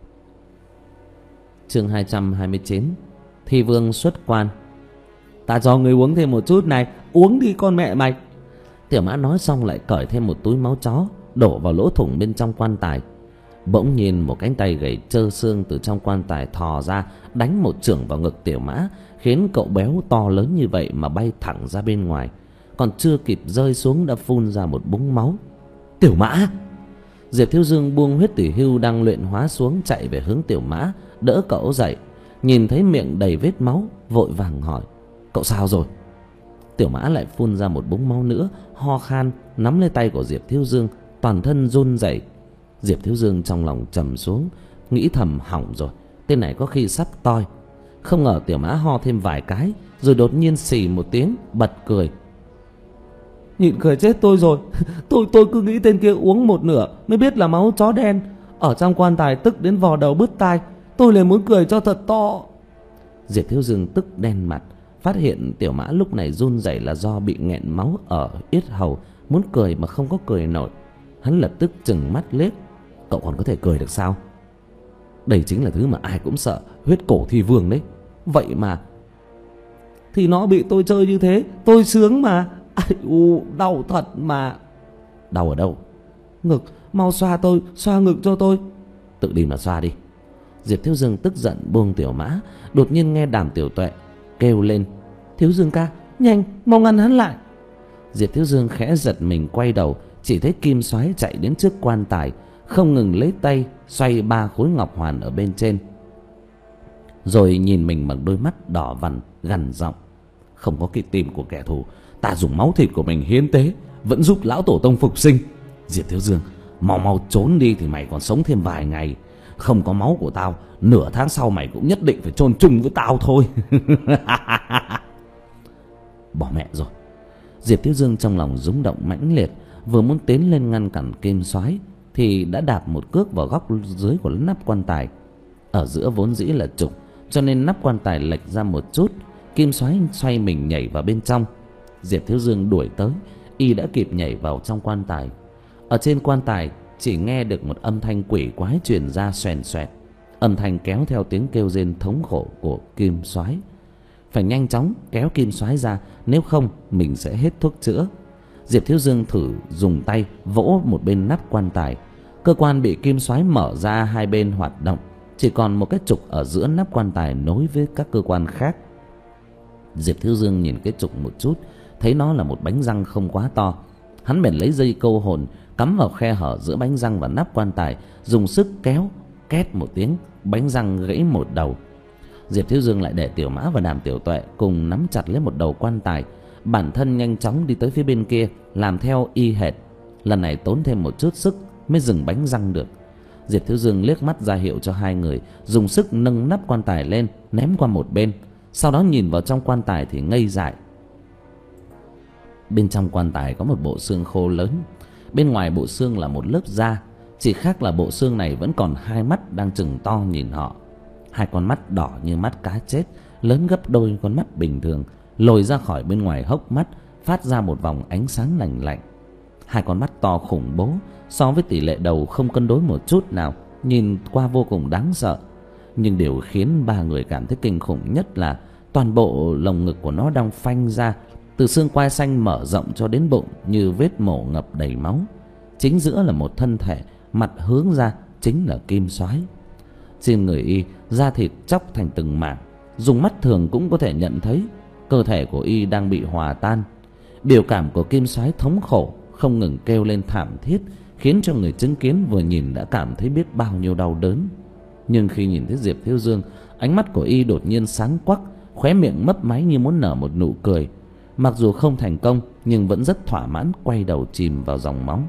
A: Chương hai trăm hai mươi chín. Thi vương xuất quan. Ta cho người uống thêm một chút này, uống đi con mẹ mày. Tiểu Mã nói xong lại cởi thêm một túi máu chó, đổ vào lỗ thủng bên trong quan tài. Bỗng nhiên một cánh tay gầy trơ xương từ trong quan tài thò ra, đánh một chưởng vào ngực Tiểu Mã, khiến cậu béo to lớn như vậy mà bay thẳng ra bên ngoài. Còn chưa kịp rơi xuống đã phun ra một búng máu. Tiểu Mã! Diệp Thiếu Dương buông Huyết Tỷ Hưu đang luyện hóa xuống, chạy về hướng Tiểu Mã, đỡ cậu dậy. Nhìn thấy miệng đầy vết máu, vội vàng hỏi, cậu sao rồi? Tiểu Mã lại phun ra một búng máu nữa, ho khan, nắm lấy tay của Diệp Thiếu Dương, toàn thân run rẩy. Diệp Thiếu Dương trong lòng trầm xuống, nghĩ thầm hỏng rồi, tên này có khi sắp toi. Không ngờ Tiểu Mã ho thêm vài cái, rồi đột nhiên xì một tiếng, bật cười. Nhịn cười chết tôi rồi. Tôi tôi cứ nghĩ tên kia uống một nửa mới biết là máu chó đen. Ở trong quan tài tức đến vò đầu bứt tai, tôi liền muốn cười cho thật to. Diệp Thiếu Dương tức đen mặt, phát hiện Tiểu Mã lúc này run rẩy là do bị nghẹn máu ở yết hầu, muốn cười mà không có cười nổi. Hắn lập tức trừng mắt liếc. Cậu còn có thể cười được sao? Đây chính là thứ mà ai cũng sợ, huyết cổ thi vương đấy.
B: Vậy mà thì nó bị tôi chơi như thế, tôi sướng mà. Ai u, đau thật mà.
A: Đau ở đâu?
B: Ngực, mau xoa tôi, xoa ngực cho tôi.
A: Tự đi mà xoa đi. Diệp Thiếu Dương tức giận buông Tiểu Mã. Đột nhiên nghe Đàm Tiểu Tuệ kêu lên:
B: Thiếu Dương ca, nhanh, mau ngăn hắn lại.
A: Diệp Thiếu Dương khẽ giật mình quay đầu, chỉ thấy Kim Soái chạy đến trước quan tài, không ngừng lấy tay xoay ba khối ngọc hoàn ở bên trên, rồi nhìn mình bằng đôi mắt đỏ vằn, gằn giọng: Không có cái tim của kẻ thù, ta dùng máu thịt của mình hiến tế, vẫn giúp lão tổ tông phục sinh. Diệp Thiếu Dương, mau mau trốn đi thì mày còn sống thêm vài ngày. Không có máu của tao, nửa tháng sau mày cũng nhất định phải chôn chung với tao thôi. Bỏ mẹ rồi. Diệp Thiếu Dương trong lòng rúng động mãnh liệt, vừa muốn tiến lên ngăn cản Kim Soái thì đã đạp một cước vào góc dưới của nắp quan tài. Ở giữa vốn dĩ là trục, cho nên nắp quan tài lệch ra một chút. Kim Soái xoay mình nhảy vào bên trong. Diệp Thiếu Dương đuổi tới, y đã kịp nhảy vào trong quan tài. Ở trên quan tài chỉ nghe được một âm thanh quỷ quái truyền ra xoèn xoẹt, âm thanh kéo theo tiếng kêu rên thống khổ của Kim Soái. Phải nhanh chóng kéo Kim Soái ra, nếu không mình sẽ hết thuốc chữa. Diệp Thiếu Dương thử dùng tay vỗ một bên nắp quan tài. Cơ quan bị Kim Soái mở ra hai bên hoạt động, chỉ còn một cái trục ở giữa nắp quan tài nối với các cơ quan khác. Diệp Thiếu Dương nhìn cái trục một chút, thấy nó là một bánh răng không quá to. Hắn bèn lấy dây câu hồn cắm vào khe hở giữa bánh răng và nắp quan tài, dùng sức kéo, két một tiếng, bánh răng gãy một đầu. Diệp Thiếu Dương lại để Tiểu Mã và Đàm Tiểu Tuệ cùng nắm chặt lấy một đầu quan tài, bản thân nhanh chóng đi tới phía bên kia làm theo y hệt. Lần này tốn thêm một chút sức mới dừng bánh răng được. Diệp Thiếu Dương liếc mắt ra hiệu cho hai người, dùng sức nâng nắp quan tài lên ném qua một bên, sau đó nhìn vào trong quan tài thì ngây dại. Bên trong quan tài có một bộ xương khô lớn, bên ngoài bộ xương là một lớp da, chỉ khác là bộ xương này vẫn còn hai mắt đang trừng to nhìn họ. Hai con mắt đỏ như mắt cá chết, lớn gấp đôi con mắt bình thường, lồi ra khỏi bên ngoài hốc mắt, phát ra một vòng ánh sáng lạnh lạnh. Hai con mắt to khủng bố, so với tỷ lệ đầu không cân đối một chút nào, nhìn qua vô cùng đáng sợ. Nhưng điều khiến ba người cảm thấy kinh khủng nhất là toàn bộ lồng ngực của nó đang phanh ra, từ xương quai xanh mở rộng cho đến bụng như vết mổ ngập đầy máu. Chính giữa là một thân thể, mặt hướng ra chính là Kim Soái. Trên người y, da thịt chóc thành từng mảng, dùng mắt thường cũng có thể nhận thấy cơ thể của y đang bị hòa tan. Biểu cảm của Kim Soái thống khổ, không ngừng kêu lên thảm thiết, khiến cho người chứng kiến vừa nhìn đã cảm thấy biết bao nhiêu đau đớn. Nhưng khi nhìn thấy Diệp Thiếu Dương, ánh mắt của y đột nhiên sáng quắc, khóe miệng mấp máy như muốn nở một nụ cười. Mặc dù không thành công nhưng vẫn rất thỏa mãn, quay đầu chìm vào dòng máu.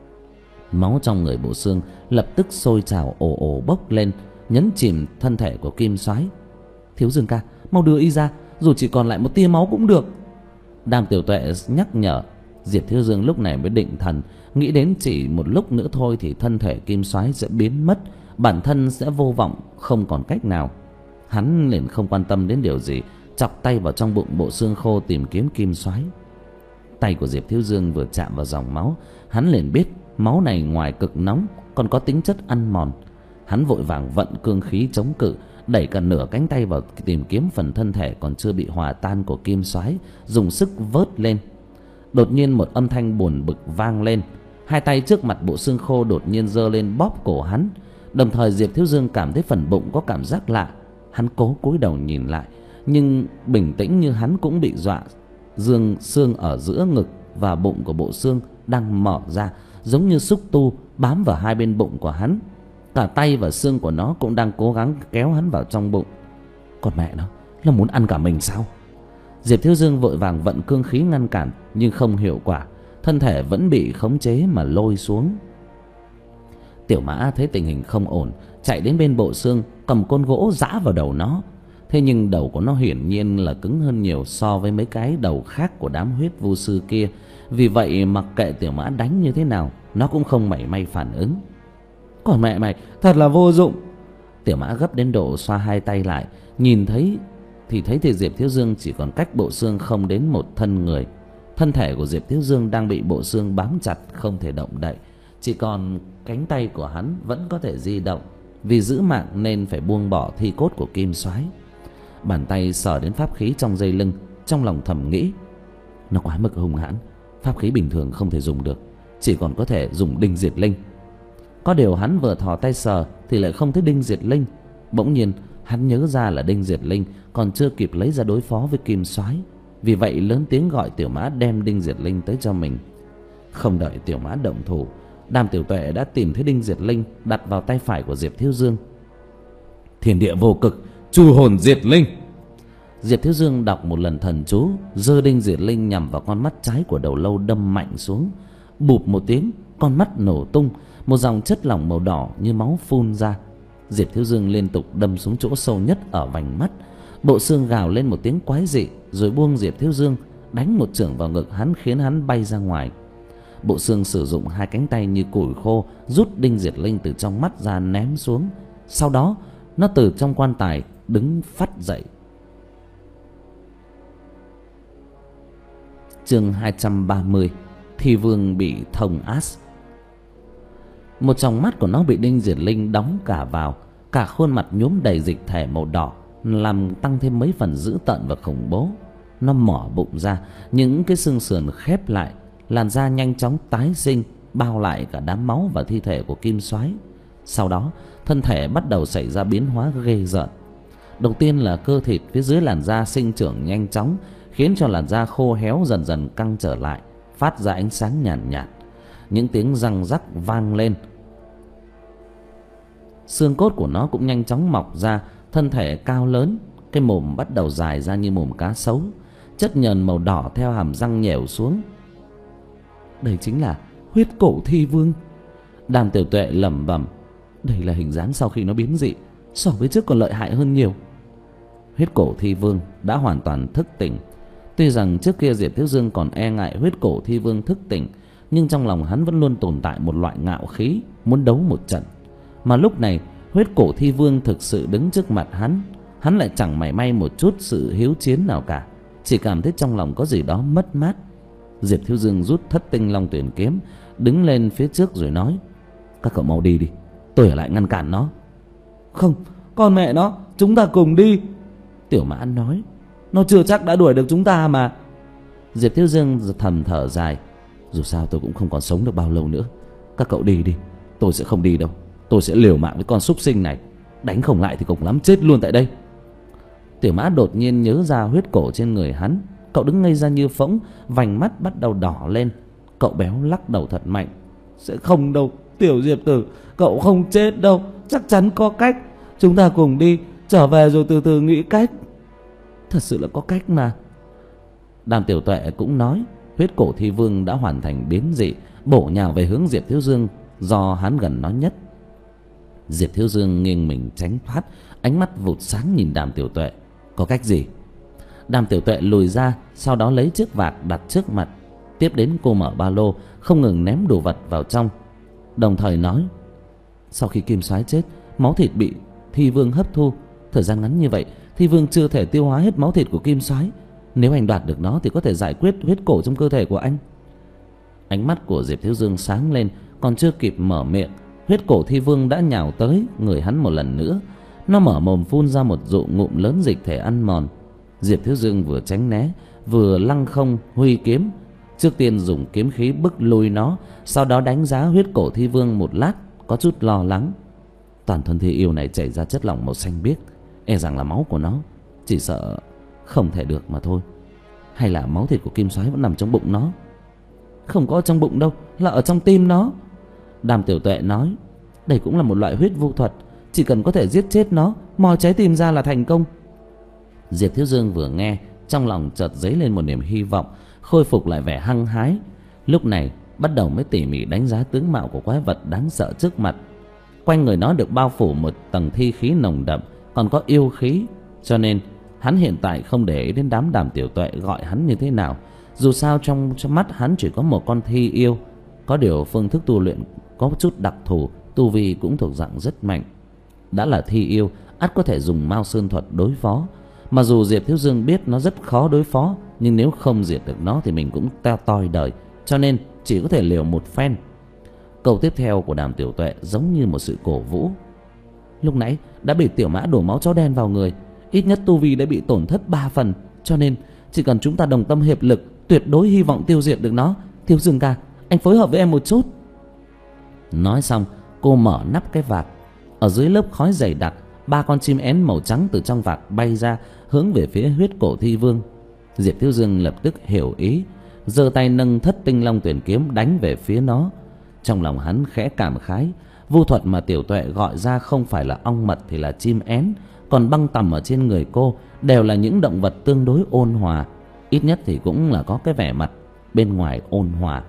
A: Máu trong người bộ xương lập tức sôi trào ồ ồ bốc lên, nhấn chìm thân thể của Kim Soái. Thiếu Dương ca, mau đưa y ra, dù chỉ còn lại một tia máu cũng được. Đàm Tiểu Tuệ nhắc nhở. Diệp Thiếu Dương lúc này mới định thần, nghĩ đến chỉ một lúc nữa thôi thì thân thể Kim Soái sẽ biến mất, bản thân sẽ vô vọng, không còn cách nào. Hắn liền không quan tâm đến điều gì, chọc tay vào trong bụng bộ xương khô tìm kiếm Kim Soái. Tay của Diệp Thiếu Dương vừa chạm vào dòng máu, hắn liền biết máu này ngoài cực nóng còn có tính chất ăn mòn. Hắn vội vàng vận cương khí chống cự, đẩy cả nửa cánh tay vào tìm kiếm phần thân thể còn chưa bị hòa tan của Kim Soái, dùng sức vớt lên. Đột nhiên một âm thanh buồn bực vang lên, hai tay trước mặt bộ xương khô đột nhiên giơ lên bóp cổ hắn. Đồng thời Diệp Thiếu Dương cảm thấy phần bụng có cảm giác lạ, hắn cố cúi đầu nhìn lại, nhưng bình tĩnh như hắn cũng bị dọa. Dương xương ở giữa ngực và bụng của bộ xương đang mở ra, giống như xúc tu bám vào hai bên bụng của hắn. Cả tay và xương của nó cũng đang cố gắng kéo hắn vào trong bụng. Còn mẹ nó, là muốn ăn cả mình sao? Diệp Thiếu Dương vội vàng vận cương khí ngăn cản, nhưng không hiệu quả, thân thể vẫn bị khống chế mà lôi xuống. Tiểu Mã thấy tình hình không ổn, chạy đến bên bộ xương, cầm côn gỗ giã vào đầu nó. Thế nhưng đầu của nó hiển nhiên là cứng hơn nhiều so với mấy cái đầu khác của đám huyết vu sư kia. Vì vậy mặc kệ Tiểu Mã đánh như thế nào, nó cũng không mảy may phản ứng. Còn mẹ mày, thật là vô dụng. Tiểu Mã gấp đến độ xoa hai tay lại, nhìn thấy thì thấy thì Diệp Thiếu Dương chỉ còn cách bộ xương không đến một thân người. Thân thể của Diệp Thiếu Dương đang bị bộ xương bám chặt, không thể động đậy. Chỉ còn cánh tay của hắn vẫn có thể di động. vì giữ mạng nên phải buông bỏ thi cốt của Kim Soái. Bàn tay sờ đến pháp khí trong dây lưng, trong lòng thầm nghĩ, nó quá mức hung hãn, pháp khí bình thường không thể dùng được, chỉ còn có thể dùng đinh diệt linh. Có điều hắn vừa thò tay sờ thì lại không thấy đinh diệt linh. Bỗng nhiên hắn nhớ ra là đinh diệt linh còn chưa kịp lấy ra đối phó với Kim Soái, vì vậy lớn tiếng gọi Tiểu Mã đem đinh diệt linh tới cho mình. Không đợi Tiểu Mã động thủ, Đàm Tiểu Tuệ đã tìm thấy đinh diệt linh đặt vào tay phải của Diệp Thiếu Dương. Thiên địa vô cực, chu hồn diệt linh. Diệp Thiếu Dương đọc một lần thần chú, giơ đinh diệt linh nhằm vào con mắt trái của Đầu Lâu đâm mạnh xuống. Bụp một tiếng, con mắt nổ tung, một dòng chất lỏng màu đỏ như máu phun ra. Diệp Thiếu Dương liên tục đâm xuống chỗ sâu nhất ở vành mắt. Bộ xương gào lên một tiếng quái dị, rồi buông Diệp Thiếu Dương, đánh một chưởng vào ngực hắn khiến hắn bay ra ngoài. Bộ xương sử dụng hai cánh tay như củi khô rút đinh diệt linh từ trong mắt ra ném xuống. Sau đó nó từ trong quan tài đứng phắt dậy. Chương hai trăm ba mươi. Thi Vương bị thông át. Một tròng mắt của nó bị đinh diệt linh đóng cả vào, cả khuôn mặt nhuốm đầy dịch thể màu đỏ, làm tăng thêm mấy phần dữ tợn và khủng bố. Nó mỏ bụng ra, những cái xương sườn khép lại, làn da nhanh chóng tái sinh, bao lại cả đám máu và thi thể của Kim Soái. Sau đó thân thể bắt đầu xảy ra biến hóa ghê rợn. Đầu tiên là cơ thịt phía dưới làn da sinh trưởng nhanh chóng, khiến cho làn da khô héo dần dần căng trở lại, phát ra ánh sáng nhàn nhạt, nhạt. Những tiếng răng rắc vang lên. Xương cốt của nó cũng nhanh chóng mọc ra, thân thể cao lớn, cái mồm bắt đầu dài ra như mồm cá sấu, chất nhờn màu đỏ theo hàm răng nhèo xuống. Đây chính là huyết cổ thi vương. Đàm Tiểu Tuệ lẩm bẩm, đây là hình dáng sau khi nó biến dị, so với trước còn lợi hại hơn nhiều. Huyết cổ thi vương đã hoàn toàn thức tỉnh. Tuy rằng trước kia Diệp Thiếu Dương còn e ngại huyết cổ thi vương thức tỉnh, nhưng trong lòng hắn vẫn luôn tồn tại một loại ngạo khí, muốn đấu một trận. Mà lúc này huyết cổ thi vương thực sự đứng trước mặt hắn, hắn lại chẳng mảy may một chút sự hiếu chiến nào cả, chỉ cảm thấy trong lòng có gì đó mất mát. Diệp Thiếu Dương rút thất tinh long tuyển kiếm, đứng lên phía trước rồi nói, các cậu mau đi đi, tôi ở lại ngăn cản nó.
B: Không, con mẹ nó, chúng ta cùng đi.
A: Tiểu Mã nói,
B: nó chưa chắc đã đuổi được chúng ta mà.
A: Diệp Thiếu Dương thầm thở dài, dù sao tôi cũng không còn sống được bao lâu nữa. Các cậu đi đi, tôi sẽ không đi đâu. Tôi sẽ liều mạng với con súc sinh này, đánh không lại thì cùng lắm chết luôn tại đây. Tiểu Mã đột nhiên nhớ ra huyết cổ trên người hắn. Cậu đứng ngây ra như phỗng, vành mắt bắt đầu đỏ lên. Cậu béo lắc đầu thật mạnh,
B: sẽ không đâu, Tiểu Diệp Tử, cậu không chết đâu, chắc chắn có cách. Chúng ta cùng đi, trở về rồi từ từ nghĩ cách.
A: Thật sự là có cách mà. Đàm Tiểu Tuệ cũng nói, huyết cổ thi vương đã hoàn thành biến dị, bổ nhào về hướng Diệp Thiếu Dương, do hắn gần nó nhất. Diệp Thiếu Dương nghiêng mình tránh thoát, ánh mắt vụt sáng nhìn Đàm Tiểu Tuệ. Có cách gì? Đàm Tiểu Tuệ lùi ra, sau đó lấy chiếc vạc đặt trước mặt. Tiếp đến cô mở ba lô, không ngừng ném đồ vật vào trong, đồng thời nói, sau khi Kim Soái chết, máu thịt bị thi vương hấp thu. Thời gian ngắn như vậy, thi vương chưa thể tiêu hóa hết máu thịt của Kim Soái. Nếu anh đoạt được nó thì có thể giải quyết huyết cổ trong cơ thể của anh. Ánh mắt của Diệp Thiếu Dương sáng lên, còn chưa kịp mở miệng, huyết cổ thi vương đã nhào tới người hắn một lần nữa. Nó mở mồm phun ra một dụ ngụm lớn dịch thể ăn mòn. Diệp Thiếu Dương vừa tránh né, vừa lăng không huy kiếm. Trước tiên dùng kiếm khí bức lui nó, sau đó đánh giá huyết cổ thi vương một lát, có chút lo lắng. Toàn thân thi yêu này chảy ra chất lỏng màu xanh biếc, e rằng là máu của nó, chỉ sợ không thể được mà thôi. Hay là máu thịt của Kim Soái vẫn nằm trong bụng nó?
B: Không có trong bụng đâu, là ở trong tim nó.
A: Đàm Tiểu Tuệ nói,
B: đây cũng là một loại huyết vu thuật, chỉ cần có thể giết chết nó, moi trái tim ra là thành công.
A: Diệp Thiếu Dương vừa nghe, trong lòng chợt dấy lên một niềm hy vọng, khôi phục lại vẻ hăng hái. Lúc này bắt đầu mới tỉ mỉ đánh giá tướng mạo của quái vật đáng sợ trước mặt. Quanh người nó được bao phủ một tầng thi khí nồng đậm, còn có yêu khí, cho nên hắn hiện tại không để ý đến đám Đàm Tiểu Tuệ gọi hắn như thế nào. Dù sao trong, trong mắt hắn chỉ có một con thi yêu. Có điều phương thức tu luyện có chút đặc thù, tu vi cũng thuộc dạng rất mạnh. Đã là thi yêu, ắt có thể dùng Mao Sơn thuật đối phó. Mà dù Diệp Thiếu Dương biết nó rất khó đối phó, nhưng nếu không diệt được nó thì mình cũng teo toi đời, cho nên chỉ có thể liều một phen. Câu tiếp theo của Đàm Tiểu Tuệ giống như một sự cổ vũ.
B: Lúc nãy đã bị tiểu mã đổ máu chó đen vào người, ít nhất tu vi đã bị tổn thất ba phần, cho nên chỉ cần chúng ta đồng tâm hiệp lực, tuyệt đối hy vọng tiêu diệt được nó. Thiếu Dương ca, anh phối hợp với em một chút.
A: Nói xong, cô mở nắp cái vạc. Ở dưới lớp khói dày đặc, ba con chim én màu trắng từ trong vạc bay ra, hướng về phía huyết cổ thi vương. Diệp Thiếu Dương lập tức hiểu ý, giơ tay nâng Thất Tinh Long Tuyển kiếm đánh về phía nó. Trong lòng hắn khẽ cảm khái, vu thuật mà Tiểu Tuệ gọi ra không phải là ong mật thì là chim én, còn băng tằm ở trên người cô đều là những động vật tương đối ôn hòa, ít nhất thì cũng là có cái vẻ mặt bên ngoài ôn hòa.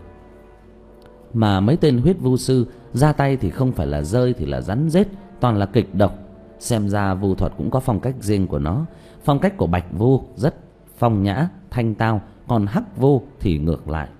A: Mà mấy tên huyết vu sư ra tay thì không phải là rơi thì là rắn rết, toàn là kịch độc. Xem ra vu thuật cũng có phong cách riêng của nó. Phong cách của bạch vu rất phong nhã, thanh tao, còn hắc vu thì ngược lại.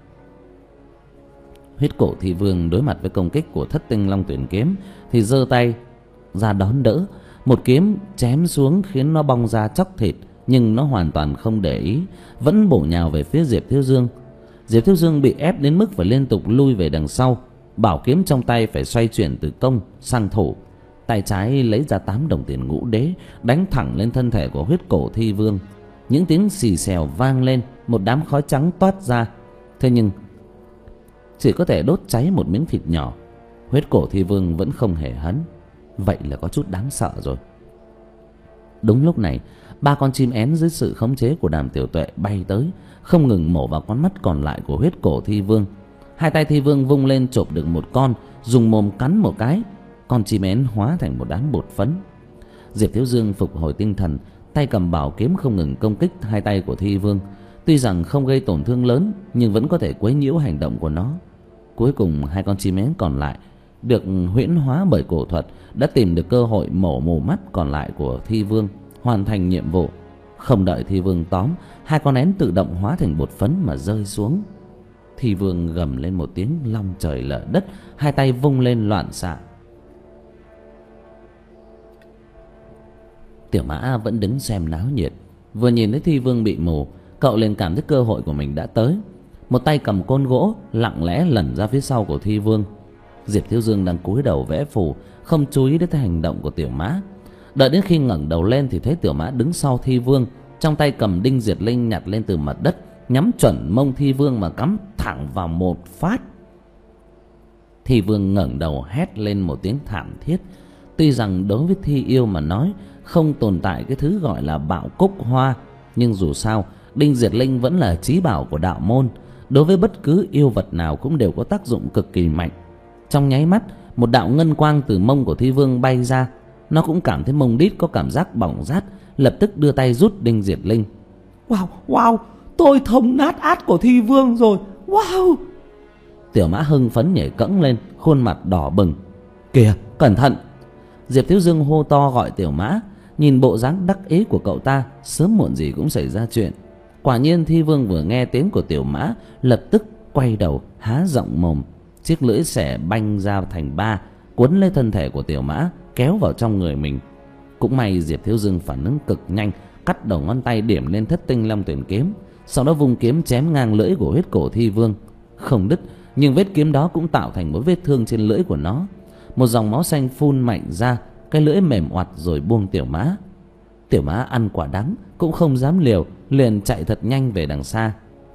A: Huyết cổ thi vương đối mặt với công kích của Thất Tinh Long Tuyển kiếm thì giơ tay ra đón đỡ. Một kiếm chém xuống khiến nó bong ra chóc thịt, nhưng nó hoàn toàn không để ý, vẫn bổ nhào về phía Diệp Thiếu Dương. Diệp Thiếu Dương bị ép đến mức phải liên tục lui về đằng sau, bảo kiếm trong tay phải xoay chuyển từ công sang thủ. Tay trái lấy ra tám đồng tiền ngũ đế, đánh thẳng lên thân thể của huyết cổ thi vương. Những tiếng xì xèo vang lên, một đám khói trắng toát ra. Thế nhưng chỉ có thể đốt cháy một miếng thịt nhỏ. Huyết cổ thi vương vẫn không hề hấn. Vậy là có chút đáng sợ rồi. Đúng lúc này, ba con chim én dưới sự khống chế của Đàm Tiểu Tuệ bay tới, không ngừng mổ vào con mắt còn lại của huyết cổ thi vương. Hai tay thi vương vung lên chộp được một con, dùng mồm cắn một cái, con chim én hóa thành một đám bột phấn. Diệp Thiếu Dương phục hồi tinh thần, tay cầm bảo kiếm không ngừng công kích hai tay của thi vương. Tuy rằng không gây tổn thương lớn, nhưng vẫn có thể quấy nhiễu hành động của nó. Cuối cùng hai con chim én còn lại được huyễn hóa bởi cổ thuật đã tìm được cơ hội mổ mù mắt còn lại của thi vương, hoàn thành nhiệm vụ. Không đợi thi vương tóm, hai con én tự động hóa thành bột phấn mà rơi xuống. Thi vương gầm lên một tiếng long trời lở đất, hai tay vung lên loạn xạ. Tiểu Mã vẫn đứng xem náo nhiệt, vừa nhìn thấy thi vương bị mù, cậu liền cảm thấy cơ hội của mình đã tới. Một tay cầm côn gỗ lặng lẽ lẩn ra phía sau của thi vương. Diệp Thiếu Dương đang cúi đầu vẽ phù, không chú ý đến hành động của Tiểu Mã. Đợi đến khi ngẩng đầu lên thì thấy Tiểu Mã đứng sau thi vương, trong tay cầm đinh diệt linh nhặt lên từ mặt đất, nhắm chuẩn mông thi vương mà cắm thẳng vào một phát. Thi vương ngẩng đầu hét lên một tiếng thảm thiết. Tuy rằng đối với thi yêu mà nói không tồn tại cái thứ gọi là bạo cúc hoa, nhưng dù sao đinh diệt linh vẫn là chí bảo của đạo môn, đối với bất cứ yêu vật nào cũng đều có tác dụng cực kỳ mạnh. Trong nháy mắt, một đạo ngân quang từ mông của thi vương bay ra. Nó cũng cảm thấy mông đít có cảm giác bỏng rát, lập tức đưa tay rút đinh diệt linh.
B: Wow, wow, tôi thông nát át của thi vương rồi. Wow.
A: Tiểu Mã hưng phấn nhảy cẫng lên, khuôn mặt đỏ bừng. Kìa, cẩn thận. Diệp Thiếu Dương hô to gọi Tiểu Mã. Nhìn bộ dáng đắc ý của cậu ta, sớm muộn gì cũng xảy ra chuyện. Quả nhiên thi vương vừa nghe tiếng của Tiểu Mã, lập tức quay đầu há rộng mồm. Chiếc lưỡi xẻ banh ra thành ba, cuốn lấy thân thể của Tiểu Mã, kéo vào trong người mình. Cũng may Diệp Thiếu Dương phản ứng cực nhanh, cắt đầu ngón tay điểm lên Thất Tinh Long Tuyển kiếm, sau đó vung kiếm chém ngang lưỡi của huyết cổ thi vương. Không đứt, nhưng vết kiếm đó cũng tạo thành một vết thương trên lưỡi của nó. Một dòng máu xanh phun mạnh ra, cái lưỡi mềm oặt rồi buông Tiểu Mã. Tiểu Mã ăn quả đắng cũng không dám liều, liền chạy thật nhanh về đằng xa.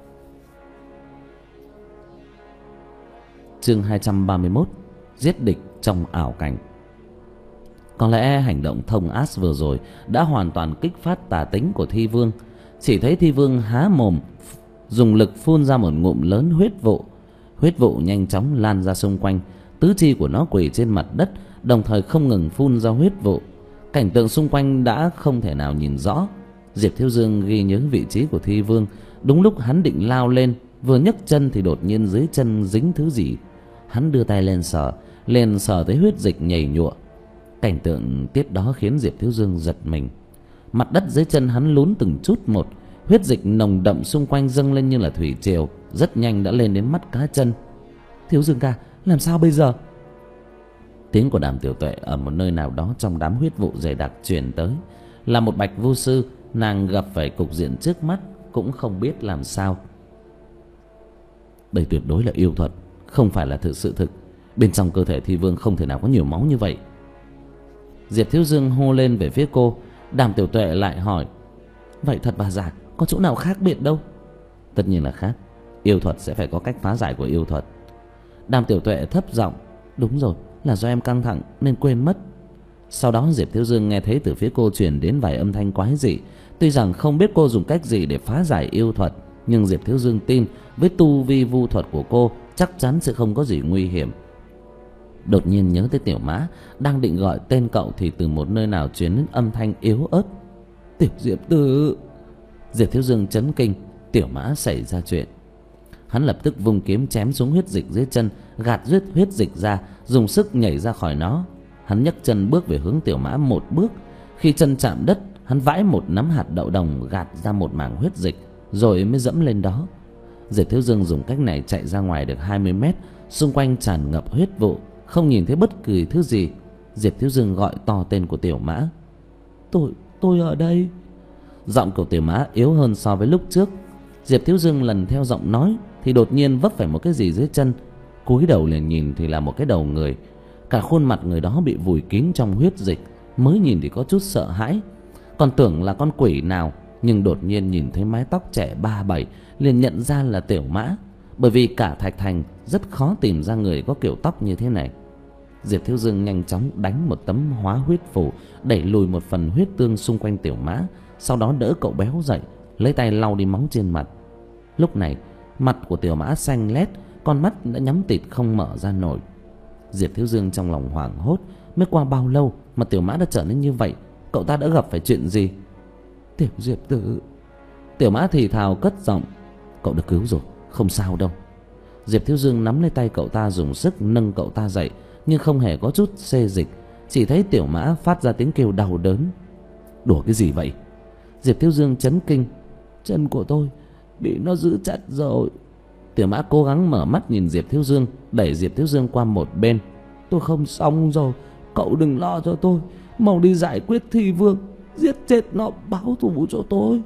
A: Chương hai trăm ba mươi mốt, giết địch trong ảo cảnh. Có lẽ hành động thông ác vừa rồi đã hoàn toàn kích phát tà tính của thi vương. Chỉ thấy thi vương há mồm, dùng lực phun ra một ngụm lớn huyết vụ. Huyết vụ nhanh chóng lan ra xung quanh, tứ chi của nó quỳ trên mặt đất, đồng thời không ngừng phun ra huyết vụ. Cảnh tượng xung quanh đã không thể nào nhìn rõ. Diệp Thiếu Dương ghi nhớ vị trí của thi vương. Đúng lúc hắn định lao lên, vừa nhấc chân thì đột nhiên dưới chân dính thứ gì. Hắn đưa tay lên sờ, liền sờ thấy huyết dịch nhầy nhụa. Cảnh tượng tiếp đó khiến Diệp Thiếu Dương giật mình. Mặt đất dưới chân hắn lún từng chút một, huyết dịch nồng đậm xung quanh dâng lên như là thủy triều, rất nhanh đã lên đến mắt cá chân. Thiếu Dương ca, làm sao bây giờ? Tiếng của Đàm Tiểu Tuệ ở một nơi nào đó trong đám huyết vụ dày đặc truyền tới. Là một bạch vu sư, nàng gặp phải cục diện trước mắt cũng không biết làm sao. Đây tuyệt đối là yêu thuật, không phải là thực sự thực. Bên trong cơ thể thi vương không thể nào có nhiều máu như vậy. Diệp Thiếu Dương hô lên về phía cô. Đàm Tiểu Tuệ lại hỏi: vậy thật và giả có chỗ nào khác biệt đâu? Tất nhiên là khác. Yêu thuật sẽ phải có cách phá giải của yêu thuật. Đàm Tiểu Tuệ thấp giọng: đúng rồi, là do em căng thẳng nên quên mất. Sau đó Diệp Thiếu Dương nghe thấy từ phía cô truyền đến vài âm thanh quái dị. Tuy rằng không biết cô dùng cách gì để phá giải yêu thuật, nhưng Diệp Thiếu Dương tin với tu vi vu thuật của cô chắc chắn sẽ không có gì nguy hiểm. Đột nhiên nhớ tới Tiểu Mã đang định gọi tên cậu thì từ một nơi nào truyền đến âm thanh yếu ớt: Tiểu Diệp Tử. Diệp Thiếu Dương chấn kinh, Tiểu Mã xảy ra chuyện. Hắn lập tức vung kiếm chém xuống huyết dịch dưới chân, gạt huyết huyết dịch ra, dùng sức nhảy ra khỏi nó. Hắn nhấc chân bước về hướng Tiểu Mã một bước. Khi chân chạm đất, hắn vãi một nắm hạt đậu đồng gạt ra một mảng huyết dịch, rồi mới dẫm lên đó. Diệp Thiếu Dương dùng cách này chạy ra ngoài được hai mươi mét, xung quanh tràn ngập huyết vụ, không nhìn thấy bất kỳ thứ gì. Diệp Thiếu Dương gọi to tên của Tiểu Mã: Tôi, tôi ở đây. Giọng của Tiểu Mã yếu hơn so với lúc trước. Diệp Thiếu Dương lần theo giọng nói thì đột nhiên vấp phải một cái gì dưới chân. Cúi đầu liền nhìn thì là một cái đầu người. Cả khuôn mặt người đó bị vùi kín trong huyết dịch. Mới nhìn thì có chút sợ hãi, còn tưởng là con quỷ nào, nhưng đột nhiên nhìn thấy mái tóc trẻ ba bảy liền nhận ra là Tiểu Mã. Bởi vì cả Thạch Thành rất khó tìm ra người có kiểu tóc như thế này. Diệp Thiếu Dương nhanh chóng đánh một tấm hóa huyết phù, đẩy lùi một phần huyết tương xung quanh Tiểu Mã, sau đó đỡ cậu béo dậy, lấy tay lau đi máu trên mặt. Lúc này mặt của Tiểu Mã xanh lét, con mắt đã nhắm tịt không mở ra nổi. Diệp Thiếu Dương trong lòng hoảng hốt, mới qua bao lâu mà Tiểu Mã đã trở nên như vậy? Cậu ta đã gặp phải chuyện gì? Tiểu Diệp Tử. Tiểu Mã thì thào cất giọng: cậu được cứu rồi, không sao đâu. Diệp Thiếu Dương nắm lấy tay cậu ta, dùng sức nâng cậu ta dậy, nhưng không hề có chút xê dịch. Chỉ thấy Tiểu Mã phát ra tiếng kêu đau đớn. Đùa cái gì vậy? Diệp Thiếu Dương chấn kinh: chân của tôi bị nó giữ chặt rồi. Tiểu Mã cố gắng mở mắt nhìn Diệp Thiếu Dương, đẩy Diệp Thiếu Dương qua một bên: tôi không xong rồi, cậu đừng lo cho tôi, mau đi giải quyết Thi Vương, giết chết nó báo thù cho tôi.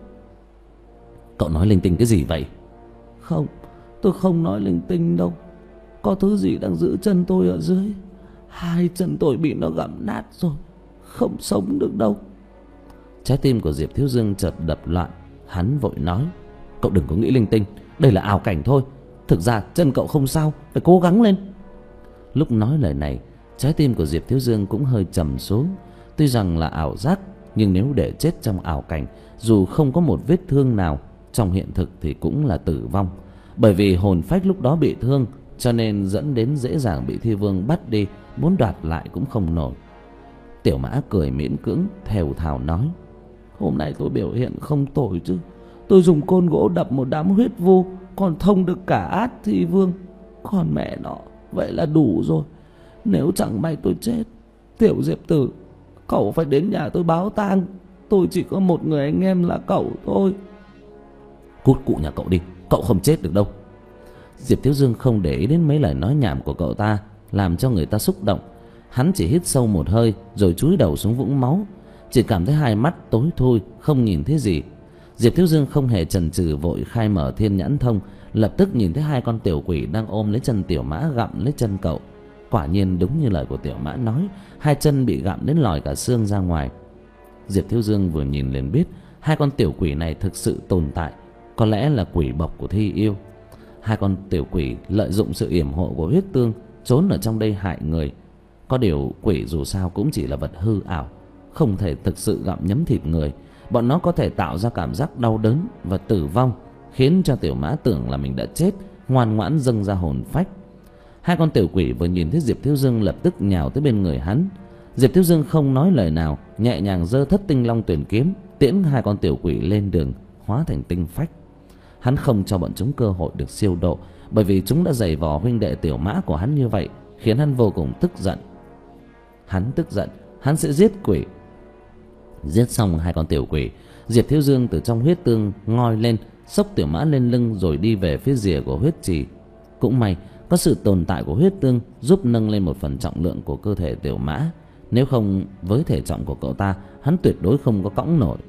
A: Cậu nói linh tinh cái gì vậy? Không, tôi không nói linh tinh đâu. Có thứ gì đang giữ chân tôi ở dưới. Hai chân tôi bị nó gặm nát rồi, không sống được đâu. Trái tim của Diệp Thiếu Dương chợt đập loạn. Hắn vội nói: cậu đừng có nghĩ linh tinh, đây là ảo cảnh thôi. Thực ra chân cậu không sao, phải cố gắng lên. Lúc nói lời này, trái tim của Diệp Thiếu Dương cũng hơi trầm xuống. Tuy rằng là ảo giác, nhưng nếu để chết trong ảo cảnh, dù không có một vết thương nào, trong hiện thực thì cũng là tử vong. Bởi vì hồn phách lúc đó bị thương, cho nên dẫn đến dễ dàng bị Thi Vương bắt đi, muốn đoạt lại cũng không nổi. Tiểu Mã cười miễn cưỡng, thều thào nói: hôm nay tôi biểu hiện không tồi chứ. Tôi dùng côn gỗ đập một đám huyết vu, còn thông được cả át Thi Vương. Còn mẹ nó, vậy là đủ rồi. Nếu chẳng may tôi chết, Tiểu Diệp Tử, cậu phải đến nhà tôi báo tang. Tôi chỉ có một người anh em là cậu thôi. Cút cụ nhà cậu đi, cậu không chết được đâu. Diệp Thiếu Dương không để ý đến mấy lời nói nhảm của cậu ta, làm cho người ta xúc động. Hắn chỉ hít sâu một hơi rồi chúi đầu xuống vũng máu, chỉ cảm thấy hai mắt tối thui, không nhìn thấy gì. Diệp Thiếu Dương không hề chần chừ, vội khai mở thiên nhãn thông, lập tức nhìn thấy hai con tiểu quỷ đang ôm lấy chân Tiểu Mã, gặm lấy chân cậu. Quả nhiên đúng như lời của Tiểu Mã nói, hai chân bị gặm đến lòi cả xương ra ngoài. Diệp Thiếu Dương vừa nhìn liền biết hai con tiểu quỷ này thực sự tồn tại, có lẽ là quỷ bộc của Thi Yêu. Hai con tiểu quỷ lợi dụng sự yểm hộ của huyết tương trốn ở trong đây hại người. Có điều quỷ dù sao cũng chỉ là vật hư ảo, không thể thực sự gặm nhấm thịt người. Bọn nó có thể tạo ra cảm giác đau đớn và tử vong, khiến cho Tiểu Mã tưởng là mình đã chết, ngoan ngoãn dâng ra hồn phách. Hai con tiểu quỷ vừa nhìn thấy Diệp Thiếu Dương lập tức nhào tới bên người hắn. Diệp Thiếu Dương không nói lời nào, nhẹ nhàng giơ Thất Tinh Long Tuyển kiếm tiễn hai con tiểu quỷ lên đường, hóa thành tinh phách. Hắn không cho bọn chúng cơ hội được siêu độ, bởi vì chúng đã giày vò huynh đệ Tiểu Mã của hắn như vậy, khiến hắn vô cùng tức giận. Hắn tức giận, hắn sẽ giết quỷ. Giết xong hai con tiểu quỷ, Diệp Thiếu Dương từ trong huyết tương ngoi lên, xốc Tiểu Mã lên lưng rồi đi về phía rìa của huyết trì. Cũng may có sự tồn tại của huyết tương giúp nâng lên một phần trọng lượng của cơ thể Tiểu Mã, nếu không với thể trọng của cậu ta, hắn tuyệt đối không có cõng nổi.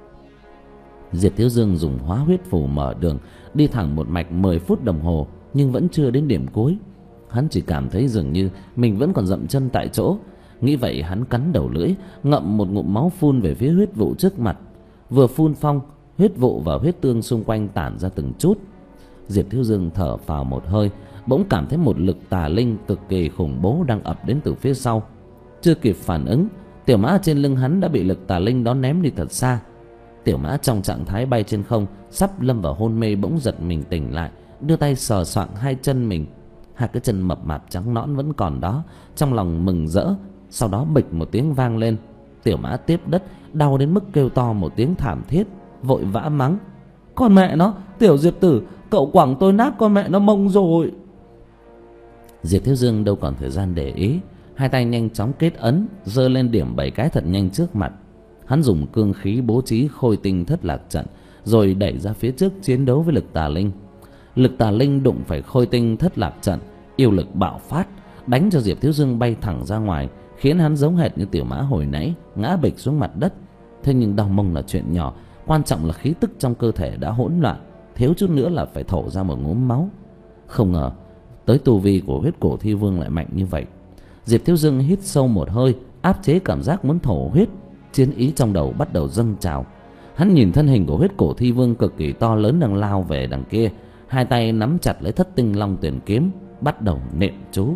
A: Diệp Thiếu Dương dùng hóa huyết phù mở đường, đi thẳng một mạch mười phút đồng hồ, nhưng vẫn chưa đến điểm cuối. Hắn chỉ cảm thấy dường như mình vẫn còn dậm chân tại chỗ. Nghĩ vậy hắn cắn đầu lưỡi, ngậm một ngụm máu phun về phía huyết vụ trước mặt. Vừa phun phong, huyết vụ và huyết tương xung quanh tản ra từng chút. Diệp Thiếu Dương thở phào một hơi, bỗng cảm thấy một lực tà linh cực kỳ khủng bố đang ập đến từ phía sau. Chưa kịp phản ứng, Tiểu Mã trên lưng hắn đã bị lực tà linh đó ném đi thật xa. Tiểu Mã trong trạng thái bay trên không, sắp lâm vào hôn mê, bỗng giật mình tỉnh lại, đưa tay sờ soạng hai chân mình. Hai cái chân mập mạp trắng nõn vẫn còn đó, trong lòng mừng rỡ. Sau đó bịch một tiếng vang lên, Tiểu Mã tiếp đất, đau đến mức kêu to một tiếng thảm thiết, vội vã mắng: "Con mẹ nó, Tiểu Diệp tử, cậu quẳng tôi nát con mẹ nó mông rồi." Diệp Thiếu Dương đâu còn thời gian để ý, hai tay nhanh chóng kết ấn, giơ lên điểm bảy cái thật nhanh trước mặt. Hắn dùng cương khí bố trí khôi tinh thất lạc trận, rồi đẩy ra phía trước chiến đấu với lực tà linh. Lực tà linh đụng phải khôi tinh thất lạc trận, yêu lực bạo phát, đánh cho Diệp Thiếu Dương bay thẳng ra ngoài, khiến hắn giống hệt như Tiểu Mã hồi nãy, ngã bịch xuống mặt đất. Thế nhưng đau mông là chuyện nhỏ, quan trọng là khí tức trong cơ thể đã hỗn loạn, thiếu chút nữa là phải thổ ra một ngụm máu. Không ngờ tới tu vi của huyết cổ thi vương lại mạnh như vậy. Diệp Thiếu Dương hít sâu một hơi, áp chế cảm giác muốn thổ huyết, chiến ý trong đầu bắt đầu dâng trào. Hắn nhìn thân hình của huyết cổ thi vương cực kỳ to lớn đang lao về đằng kia, hai tay nắm chặt lấy thất tinh long tuyển kiếm, bắt đầu niệm chú.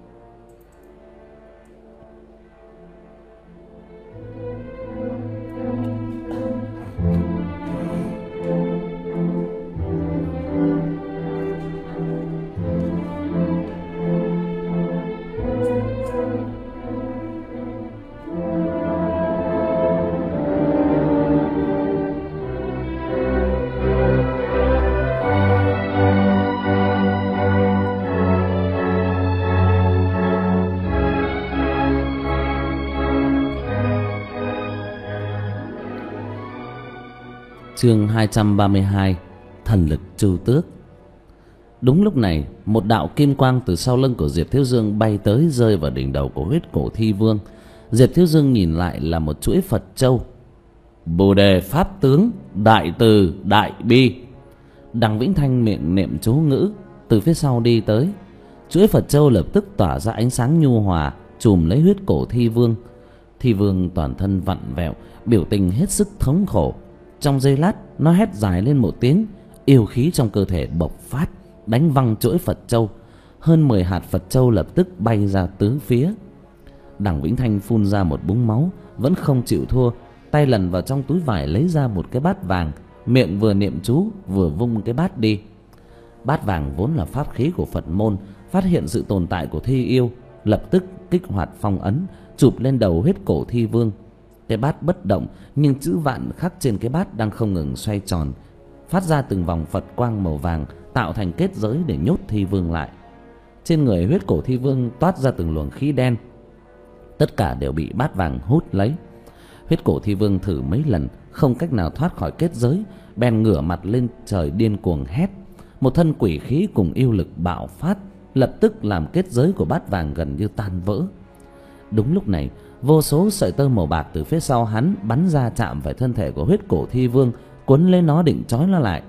A: Chương hai trăm ba mươi hai, thần lực Chu Tước. Đúng lúc này, một đạo kim quang từ sau lưng của Diệp Thiếu Dương bay tới, rơi vào đỉnh đầu của huyết cổ thi vương. Diệp Thiếu Dương nhìn lại là một chuỗi Phật châu. Bồ đề pháp tướng, đại từ đại bi. Đằng Vĩnh Thanh miệng niệm chú ngữ, từ phía sau đi tới. Chuỗi Phật châu lập tức tỏa ra ánh sáng nhu hòa, chùm lấy huyết cổ thi vương. Thi vương toàn thân vặn vẹo, biểu tình hết sức thống khổ. Trong giây lát, nó hét dài lên một tiếng, yêu khí trong cơ thể bộc phát, đánh văng chuỗi Phật châu. Hơn mười hạt Phật châu lập tức bay ra tứ phía. Đằng Vĩnh Thanh phun ra một búng máu, vẫn không chịu thua, tay lần vào trong túi vải lấy ra một cái bát vàng, miệng vừa niệm chú vừa vung cái bát đi. Bát vàng vốn là pháp khí của Phật môn, phát hiện sự tồn tại của thi yêu, lập tức kích hoạt phong ấn, chụp lên đầu huyết cổ thi vương. Cái bát bất động, nhưng chữ vạn khắc trên cái bát đang không ngừng xoay tròn, phát ra từng vòng Phật quang màu vàng, tạo thành kết giới để nhốt thi vương lại. Trên người huyết cổ thi vương toát ra từng luồng khí đen, tất cả đều bị bát vàng hút lấy. Huyết cổ thi vương thử mấy lần không cách nào thoát khỏi kết giới, bèn ngửa mặt lên trời điên cuồng hét. Một thân quỷ khí cùng yêu lực bạo phát, lập tức làm kết giới của bát vàng gần như tan vỡ. Đúng lúc này, vô số sợi tơ màu bạc từ phía sau hắn bắn ra, chạm phải thân thể của huyết cổ thi vương, quấn lấy nó định trói nó lại.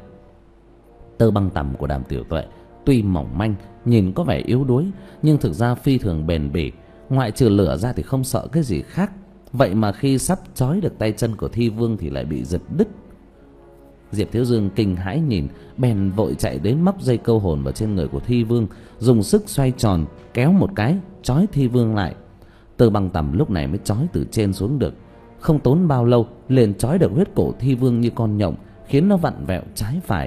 A: Tơ băng tằm của Đàm Tiểu Tuệ tuy mỏng manh, nhìn có vẻ yếu đuối, nhưng thực ra phi thường bền bỉ, ngoại trừ lửa ra thì không sợ cái gì khác. Vậy mà khi sắp trói được tay chân của thi vương thì lại bị giật đứt. Diệp Thiếu Dương kinh hãi nhìn, bèn vội chạy đến móc dây câu hồn vào trên người của thi vương, dùng sức xoay tròn, kéo một cái, trói thi vương lại. Tơ băng tằm lúc này mới trói từ trên xuống được. Không tốn bao lâu liền trói được huyết cổ thi vương như con nhộng, khiến nó vặn vẹo trái phải.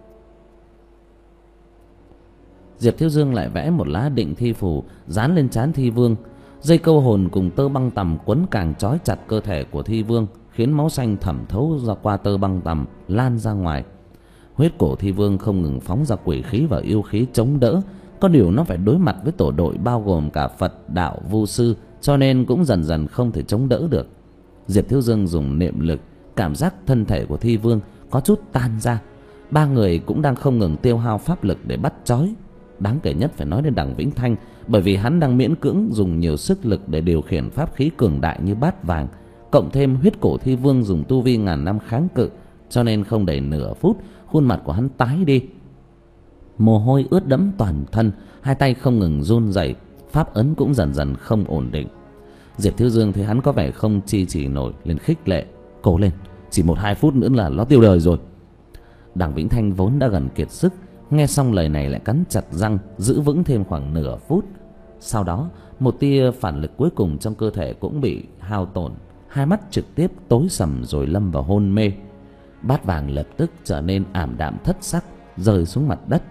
A: Diệp Thiếu Dương lại vẽ một lá định thi phù dán lên trán thi vương. Dây câu hồn cùng tơ băng tằm quấn càng trói chặt cơ thể của thi vương, khiến máu xanh thẩm thấu ra qua tơ băng tằm lan ra ngoài. Huyết cổ thi vương không ngừng phóng ra quỷ khí và yêu khí chống đỡ. Có điều nó phải đối mặt với tổ đội bao gồm cả Phật đạo vu sư, cho nên cũng dần dần không thể chống đỡ được. Diệp Thiếu Dương dùng niệm lực, cảm giác thân thể của thi vương có chút tan ra. Ba người cũng đang không ngừng tiêu hao pháp lực để bắt trói. Đáng kể nhất phải nói đến Đằng Vĩnh Thanh, bởi vì hắn đang miễn cưỡng dùng nhiều sức lực để điều khiển pháp khí cường đại như bát vàng, cộng thêm huyết cổ thi vương dùng tu vi ngàn năm kháng cự, cho nên không đầy nửa phút khuôn mặt của hắn tái đi, mồ hôi ướt đẫm toàn thân, hai tay không ngừng run rẩy, pháp ấn cũng dần dần không ổn định. Diệp Thiếu Dương thấy hắn có vẻ không chi chỉ nổi, liền khích lệ: cố lên, chỉ một hai phút nữa là nó tiêu đời rồi. Đằng Vĩnh Thanh vốn đã gần kiệt sức, nghe xong lời này lại cắn chặt răng giữ vững thêm khoảng nửa phút. Sau đó một tia phản lực cuối cùng trong cơ thể cũng bị hao tổn, hai mắt trực tiếp tối sầm rồi lâm vào hôn mê. Bát vàng lập tức trở nên ảm đạm thất sắc, rơi xuống mặt đất.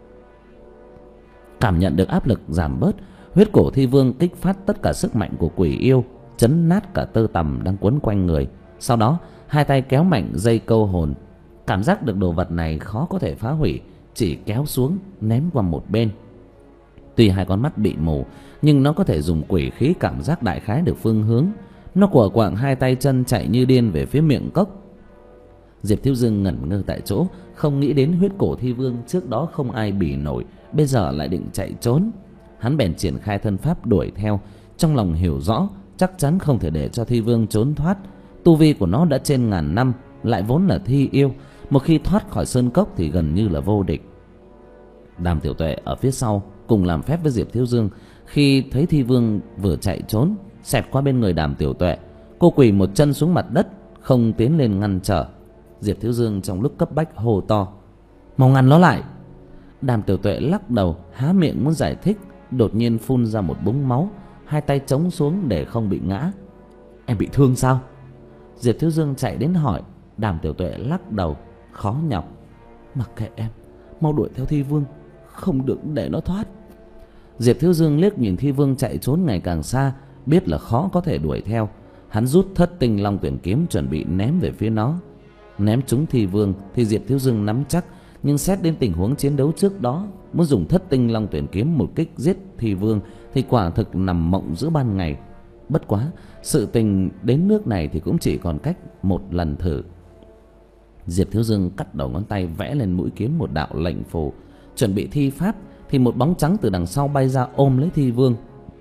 A: Cảm nhận được áp lực giảm bớt, huyết cổ thi vương kích phát tất cả sức mạnh của quỷ yêu, chấn nát cả tơ tằm đang quấn quanh người. Sau đó hai tay kéo mạnh dây câu hồn. Cảm giác được đồ vật này khó có thể phá hủy, chỉ kéo xuống ném qua một bên. Tuy hai con mắt bị mù, nhưng nó có thể dùng quỷ khí cảm giác đại khái được phương hướng. Nó quở quạng hai tay chân chạy như điên về phía miệng cốc. Diệp Thiếu Dương ngẩn ngơ tại chỗ, không nghĩ đến huyết cổ thi vương trước đó không ai bì nổi, bây giờ lại định chạy trốn. Hắn bèn triển khai thân pháp đuổi theo, trong lòng hiểu rõ chắc chắn không thể để cho thi vương trốn thoát. Tu vi của nó đã trên ngàn năm, lại vốn là thi yêu, một khi thoát khỏi sơn cốc thì gần như là vô địch. Đàm Tiểu Tuệ ở phía sau cùng làm phép với Diệp Thiếu Dương. Khi thấy thi vương vừa chạy trốn, xẹt qua bên người Đàm Tiểu Tuệ, cô quỳ một chân xuống mặt đất, không tiến lên ngăn trở. Diệp Thiếu Dương trong lúc cấp bách hô to: mau ngăn nó lại. Đàm Tiểu Tuệ lắc đầu há miệng muốn giải thích, đột nhiên phun ra một búng máu, hai tay chống xuống để không bị ngã. Em bị thương sao? Diệp Thiếu Dương chạy đến hỏi. Đàm Tiểu Tuệ lắc đầu khó nhọc: mặc kệ em, mau đuổi theo thi vương, không được để nó thoát. Diệp Thiếu Dương liếc nhìn thi vương chạy trốn ngày càng xa, biết là khó có thể đuổi theo. Hắn rút thất tinh long tuyển kiếm chuẩn bị ném về phía nó. Ném trúng thi vương thì Diệp Thiếu Dương nắm chắc, nhưng xét đến tình huống chiến đấu trước đó, muốn dùng thất tinh long tuyển kiếm một kích giết thi vương thì quả thực nằm mộng giữa ban ngày. Bất quá sự tình đến nước này thì cũng chỉ còn cách một lần thử. Diệp Thiếu Dương cắt đầu ngón tay vẽ lên mũi kiếm một đạo lệnh phù, chuẩn bị thi pháp thì một bóng trắng từ đằng sau bay ra ôm lấy thi vương.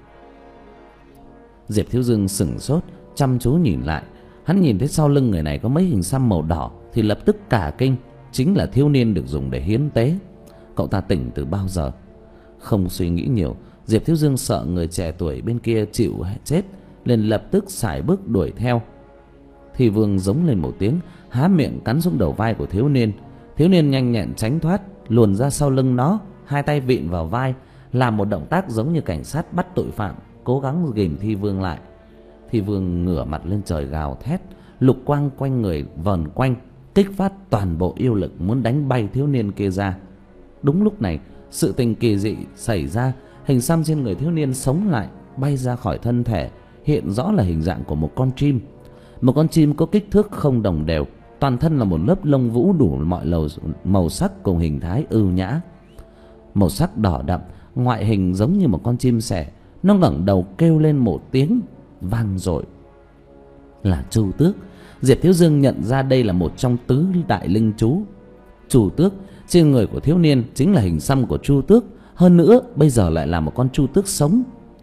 A: Diệp Thiếu Dương sửng sốt chăm chú nhìn lại. Hắn nhìn thấy sau lưng người này có mấy hình xăm màu đỏ thì lập tức cả kinh, chính là thiếu niên được dùng để hiến tế. Cậu ta tỉnh từ bao giờ? Không suy nghĩ nhiều, Diệp Thiếu Dương sợ người trẻ tuổi bên kia chịu chết, liền lập tức sải bước đuổi theo. Thi vương giống lên một tiếng, há miệng cắn xuống đầu vai của thiếu niên. Thiếu niên nhanh nhẹn tránh thoát, luồn ra sau lưng nó, hai tay vịn vào vai, làm một động tác giống như cảnh sát bắt tội phạm, cố gắng ghìm thi vương lại. Thi vương ngửa mặt lên trời gào thét, lục quang quanh người vờn quanh, kích phát toàn bộ yêu lực muốn đánh bay thiếu niên kia ra. Đúng lúc này, sự tình kỳ dị xảy ra, hình xăm trên người thiếu niên sống lại, bay ra khỏi thân thể, hiện rõ là hình dạng của một con chim. Một con chim có kích thước không đồng đều, toàn thân là một lớp lông vũ đủ mọi lầu màu sắc cùng hình thái ưu nhã. Màu sắc đỏ đậm, ngoại hình giống như một con chim sẻ. Nó ngẩng đầu kêu lên một tiếng vang dội, là Chu Tước. Diệp Thiếu Dương nhận ra đây là một trong tứ đại linh chú. Chu Tước trên người của thiếu niên chính là hình xăm của Chu Tước, hơn nữa bây giờ lại là một con Chu Tước sống.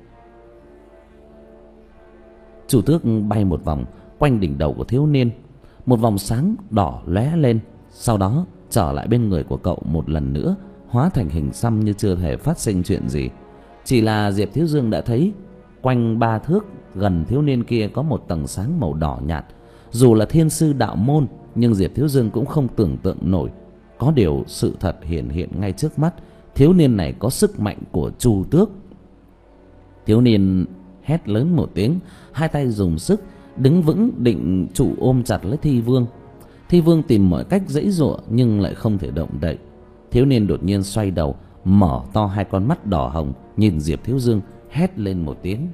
A: Chu Tước bay một vòng quanh đỉnh đầu của thiếu niên, một vòng sáng đỏ lóe lên, sau đó trở lại bên người của cậu một lần nữa, hóa thành hình xăm như chưa hề phát sinh chuyện gì. Chỉ là Diệp Thiếu Dương đã thấy quanh ba thước gần thiếu niên kia có một tầng sáng màu đỏ nhạt. Dù là thiên sư đạo môn, nhưng Diệp Thiếu Dương cũng không tưởng tượng nổi. Có điều sự thật hiện hiện ngay trước mắt, thiếu niên này có sức mạnh của Chu Tước. Thiếu niên hét lớn một tiếng, hai tay dùng sức đứng vững định trụ ôm chặt lấy thi vương. Thi vương tìm mọi cách giãy giụa nhưng lại không thể động đậy. Thiếu niên đột nhiên xoay đầu, mở to hai con mắt đỏ hồng nhìn Diệp Thiếu Dương, hét lên một tiếng.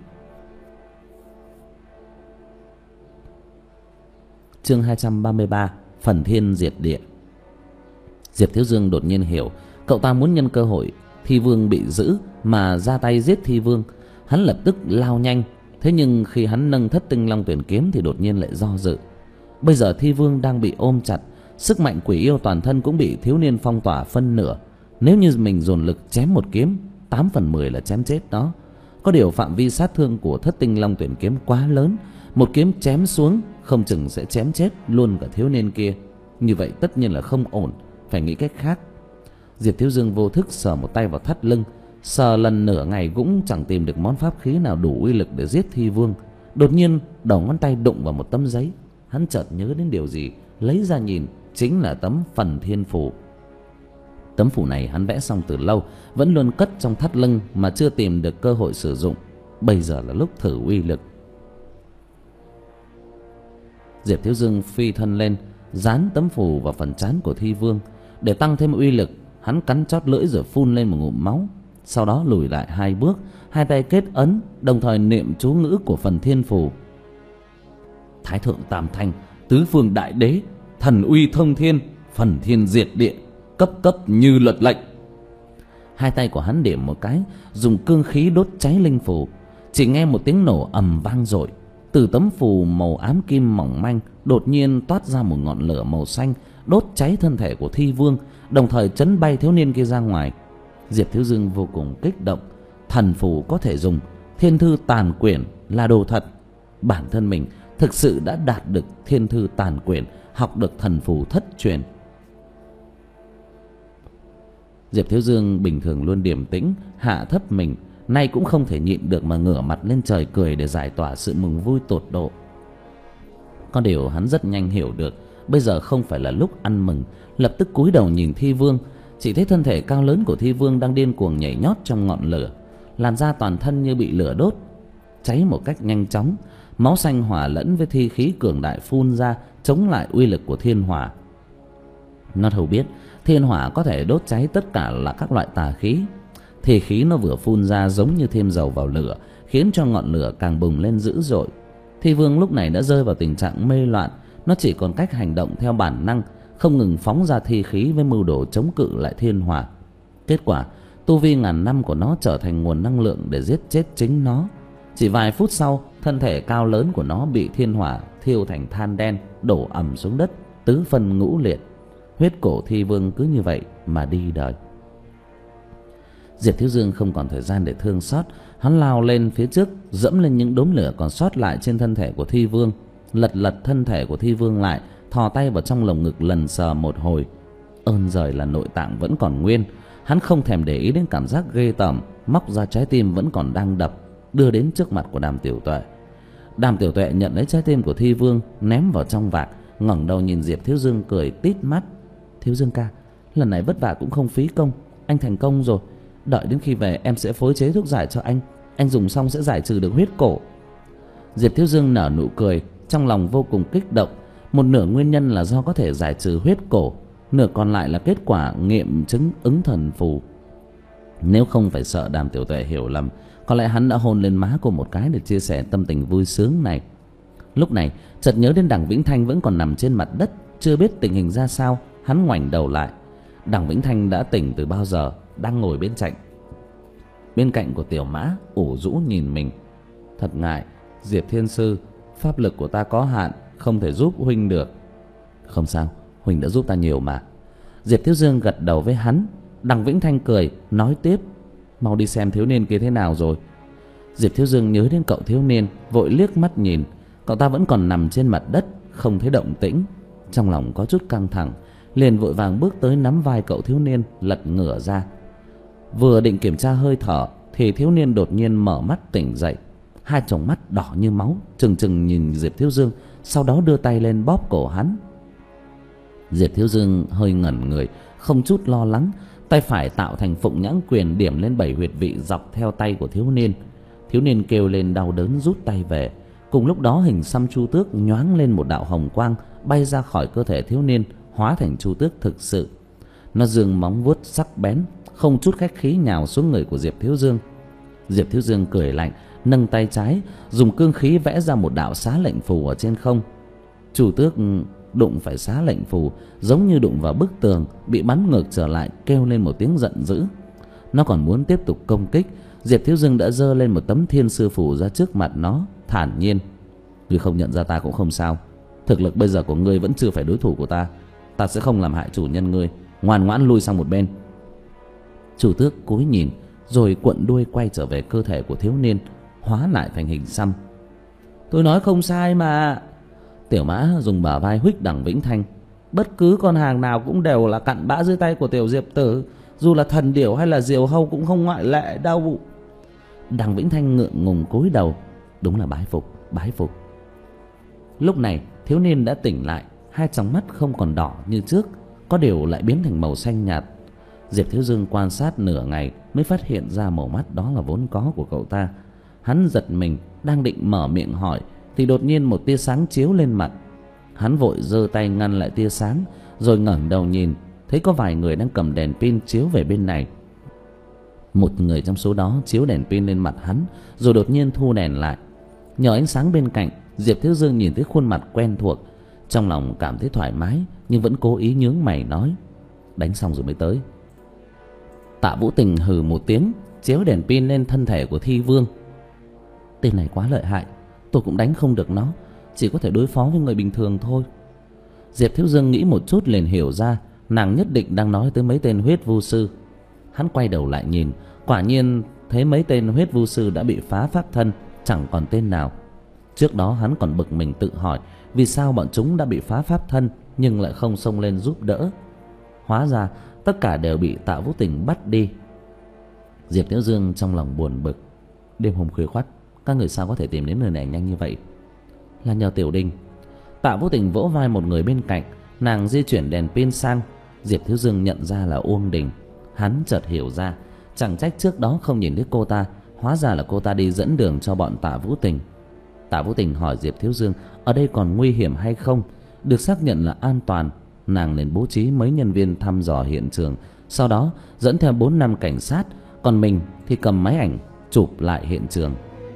A: Chương hai trăm ba mươi ba, Phần Thiên Diệt Địa. Diệp Thiếu Dương đột nhiên hiểu, cậu ta muốn nhân cơ hội thi vương bị giữ mà ra tay giết thi vương. Hắn lập tức lao nhanh, thế nhưng khi hắn nâng thất tinh long tuyển kiếm thì đột nhiên lại do dự. Bây giờ thi vương đang bị ôm chặt, sức mạnh quỷ yêu toàn thân cũng bị thiếu niên phong tỏa phân nửa. Nếu như mình dồn lực chém một kiếm, tám phần mười là chém chết nó. Có điều phạm vi sát thương của thất tinh long tuyển kiếm quá lớn, một kiếm chém xuống không chừng sẽ chém chết luôn cả thiếu niên kia. Như vậy tất nhiên là không ổn, phải nghĩ cách khác. Diệp Thiếu Dương vô thức sờ một tay vào thắt lưng, sờ lần nửa ngày cũng chẳng tìm được món pháp khí nào đủ uy lực để giết thi vương. Đột nhiên đầu ngón tay đụng vào một tấm giấy. Hắn chợt nhớ đến điều gì, lấy ra nhìn, chính là tấm Phần Thiên Phù. Tấm phù này hắn vẽ xong từ lâu, vẫn luôn cất trong thắt lưng mà chưa tìm được cơ hội sử dụng. Bây giờ là lúc thử uy lực. Diệp Thiếu Dương phi thân lên, dán tấm phù vào phần trán của Thi Vương. Để tăng thêm uy lực, hắn cắn chót lưỡi rồi phun lên một ngụm máu. Sau đó lùi lại hai bước, hai tay kết ấn, đồng thời niệm chú ngữ của Phần Thiên Phù. Thái thượng tam thanh, tứ phương đại đế, thần uy thông thiên, phần thiên diệt địa, cấp cấp như luật lệnh. Hai tay của hắn điểm một cái, dùng cương khí đốt cháy linh phù. Chỉ nghe một tiếng nổ ầm vang dội. Từ tấm phù màu ám kim mỏng manh đột nhiên toát ra một ngọn lửa màu xanh, đốt cháy thân thể của Thi Vương, đồng thời chấn bay thiếu niên kia ra ngoài. Diệp Thiếu Dương vô cùng kích động. Thần phù có thể dùng, thiên thư tàn quyển là đồ thật. Bản thân mình thực sự đã đạt được thiên thư tàn quyển, học được thần phù thất truyền. Diệp Thiếu Dương bình thường luôn điềm tĩnh, hạ thấp mình, nay cũng không thể nhịn được mà ngửa mặt lên trời cười để giải tỏa sự mừng vui tột độ. Có điều hắn rất nhanh hiểu được bây giờ không phải là lúc ăn mừng, lập tức cúi đầu nhìn Thi Vương. Chỉ thấy thân thể cao lớn của Thi Vương đang điên cuồng nhảy nhót trong ngọn lửa, làn da toàn thân như bị lửa đốt, cháy một cách nhanh chóng. Máu xanh hòa lẫn với thi khí cường đại phun ra, chống lại uy lực của thiên hỏa. Nó thấu biết thiên hỏa có thể đốt cháy tất cả là các loại tà khí. Thì khí nó vừa phun ra giống như thêm dầu vào lửa, khiến cho ngọn lửa càng bùng lên dữ dội. Thi Vương lúc này đã rơi vào tình trạng mê loạn. Nó chỉ còn cách hành động theo bản năng, không ngừng phóng ra thi khí với mưu đồ chống cự lại thiên hỏa. Kết quả, tu vi ngàn năm của nó trở thành nguồn năng lượng để giết chết chính nó. Chỉ vài phút sau, thân thể cao lớn của nó bị thiên hỏa thiêu thành than đen, đổ ầm xuống đất, tứ phân ngũ liệt. Huyết cổ Thi Vương cứ như vậy mà đi đời. Diệp Thiếu Dương không còn thời gian để thương xót. Hắn lao lên phía trước, dẫm lên những đốm lửa còn sót lại trên thân thể của Thi Vương, lật lật thân thể của Thi Vương lại, thò tay vào trong lồng ngực lần sờ một hồi. Ơn giời là nội tạng vẫn còn nguyên. Hắn không thèm để ý đến cảm giác ghê tởm, móc ra trái tim vẫn còn đang đập, đưa đến trước mặt của Đàm Tiểu Tuệ. Đàm Tiểu Tuệ nhận lấy trái tim của Thi Vương, ném vào trong vạc, ngẩng đầu nhìn Diệp Thiếu Dương cười tít mắt. Thiếu Dương ca, lần này vất vả cũng không phí công, anh thành công rồi. Đợi đến khi về em sẽ phối chế thuốc giải cho anh, anh dùng xong sẽ giải trừ được huyết cổ. Diệp Thiếu Dương nở nụ cười, trong lòng vô cùng kích động. Một nửa nguyên nhân là do có thể giải trừ huyết cổ, nửa còn lại là kết quả nghiệm chứng ứng thần phù. Nếu không phải sợ Đàm Tiểu Tuệ hiểu lầm, có lẽ hắn đã hôn lên má cô một cái để chia sẻ tâm tình vui sướng này. Lúc này chợt nhớ đến Đằng Vĩnh Thanh vẫn còn nằm trên mặt đất, chưa biết tình hình ra sao. Hắn ngoảnh đầu lại. Đằng Vĩnh Thanh đã tỉnh từ bao giờ, đang ngồi bên cạnh bên cạnh của Tiểu Mã, ủ rũ nhìn mình. Thật ngại, Diệp Thiên Sư, pháp lực của ta có hạn, không thể giúp huynh được. Không sao, huynh đã giúp ta nhiều mà. Diệp Thiếu Dương gật đầu với hắn. Đằng Vĩnh Thanh cười, nói tiếp, mau đi xem thiếu niên kia thế nào rồi. Diệp Thiếu Dương nhớ đến cậu thiếu niên, vội liếc mắt nhìn. Cậu ta vẫn còn nằm trên mặt đất, không thấy động tĩnh. Trong lòng có chút căng thẳng, liền vội vàng bước tới nắm vai cậu thiếu niên, lật ngửa ra. Vừa định kiểm tra hơi thở thì thiếu niên đột nhiên mở mắt tỉnh dậy. Hai tròng mắt đỏ như máu, trừng trừng nhìn Diệp Thiếu Dương, sau đó đưa tay lên bóp cổ hắn. Diệp Thiếu Dương hơi ngẩn người, không chút lo lắng, tay phải tạo thành phụng nhãn quyền điểm lên bảy huyệt vị dọc theo tay của thiếu niên. Thiếu niên kêu lên đau đớn rút tay về. Cùng lúc đó hình xăm Chu Tước nhoáng lên một đạo hồng quang, bay ra khỏi cơ thể thiếu niên, hóa thành Chu Tước thực sự. Nó giương móng vuốt sắc bén, không chút khách khí nhào xuống người của Diệp Thiếu Dương. Diệp Thiếu Dương cười lạnh, nâng tay trái, dùng cương khí vẽ ra một đạo xá lệnh phù ở trên không. Chu Tước đụng phải xá lệnh phù, giống như đụng vào bức tường, bị bắn ngược trở lại, kêu lên một tiếng giận dữ. Nó còn muốn tiếp tục công kích. Diệp Thiếu Dương đã giơ lên một tấm thiên sư phù ra trước mặt nó, thản nhiên, ngươi không nhận ra ta cũng không sao. Thực lực bây giờ của ngươi vẫn chưa phải đối thủ của ta. Ta sẽ không làm hại chủ nhân ngươi, ngoan ngoãn lui sang một bên. Chu Tước cúi nhìn, rồi cuộn đuôi quay trở về cơ thể của thiếu niên, hóa lại thành hình xăm. Tôi nói không sai mà. Tiểu Mã dùng bả vai huých Đằng Vĩnh Thanh. Bất cứ con hàng nào cũng đều là cặn bã dưới tay của tiểu Diệp tử, dù là thần điểu hay là diều hâu cũng không ngoại lệ đâu. Đằng Vĩnh Thanh ngượng ngùng cúi đầu. Đúng là bái phục, bái phục. Lúc này thiếu niên đã tỉnh lại, hai tròng mắt không còn đỏ như trước, có điều lại biến thành màu xanh nhạt. Diệp Thiếu Dương quan sát nửa ngày mới phát hiện ra màu mắt đó là vốn có của cậu ta. Hắn giật mình, đang định mở miệng hỏi thì đột nhiên một tia sáng chiếu lên mặt. Hắn vội giơ tay ngăn lại tia sáng, rồi ngẩng đầu nhìn, thấy có vài người đang cầm đèn pin chiếu về bên này. Một người trong số đó chiếu đèn pin lên mặt hắn, rồi đột nhiên thu đèn lại. Nhờ ánh sáng bên cạnh, Diệp Thiếu Dương nhìn thấy khuôn mặt quen thuộc, trong lòng cảm thấy thoải mái, nhưng vẫn cố ý nhướng mày nói: đánh xong rồi mới tới. Tạ Vũ Tình hừ một tiếng, chiếu đèn pin lên thân thể của Thi Vương. Tên này quá lợi hại, tôi cũng đánh không được nó, chỉ có thể đối phó với người bình thường thôi. Diệp Thiếu Dương nghĩ một chút liền hiểu ra nàng nhất định đang nói tới mấy tên huyết vu sư. Hắn quay đầu lại nhìn, quả nhiên thấy mấy tên huyết vu sư đã bị phá pháp thân, chẳng còn tên nào. Trước đó hắn còn bực mình tự hỏi vì sao bọn chúng đã bị phá pháp thân nhưng lại không xông lên giúp đỡ. Hóa ra tất cả đều bị Tạ Vũ Tình bắt đi. Diệp Thiếu Dương trong lòng buồn bực. Đêm hôm khuya khoắt, các người sao có thể tìm đến nơi này nhanh như vậy? Là nhờ Tiểu Đình. Tạ Vũ Tình vỗ vai một người bên cạnh, nàng di chuyển đèn pin sang. Diệp Thiếu Dương nhận ra là Uông Đình. Hắn chợt hiểu ra, chẳng trách trước đó không nhìn thấy cô ta, hóa ra là cô ta đi dẫn đường cho bọn Tạ Vũ Tình. Tạ Vũ Tình hỏi Diệp Thiếu Dương ở đây còn nguy hiểm hay không. Được xác nhận là an toàn, nàng liền bố trí mấy nhân viên thăm dò hiện trường, sau đó dẫn theo bốn năm cảnh sát, còn mình thì cầm máy ảnh chụp lại hiện trường.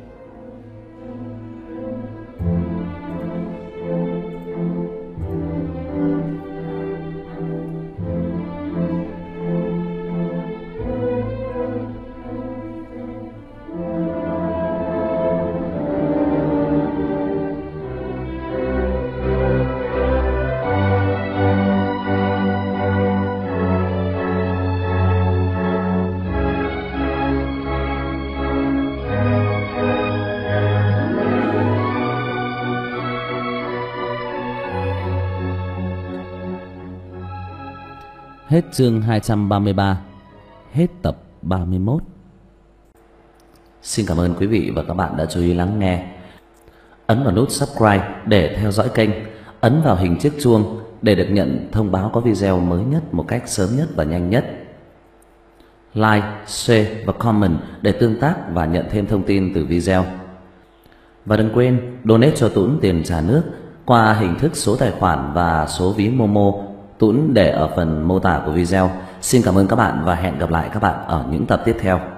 A: Hết chương hai trăm ba mươi ba, hết tập ba mươi mốt. Xin cảm ơn quý vị và các bạn đã chú ý lắng nghe. Ấn vào nút subscribe để theo dõi kênh, ấn vào hình chiếc chuông để được nhận thông báo có video mới nhất một cách sớm nhất và nhanh nhất. Like, share và comment để tương tác và nhận thêm thông tin từ video. Và đừng quên donate cho Tuấn tiền trả nước qua hình thức số tài khoản và số ví Momo, Tuấn để ở phần mô tả của video. Xin cảm ơn các bạn và hẹn gặp lại các bạn ở những tập tiếp theo.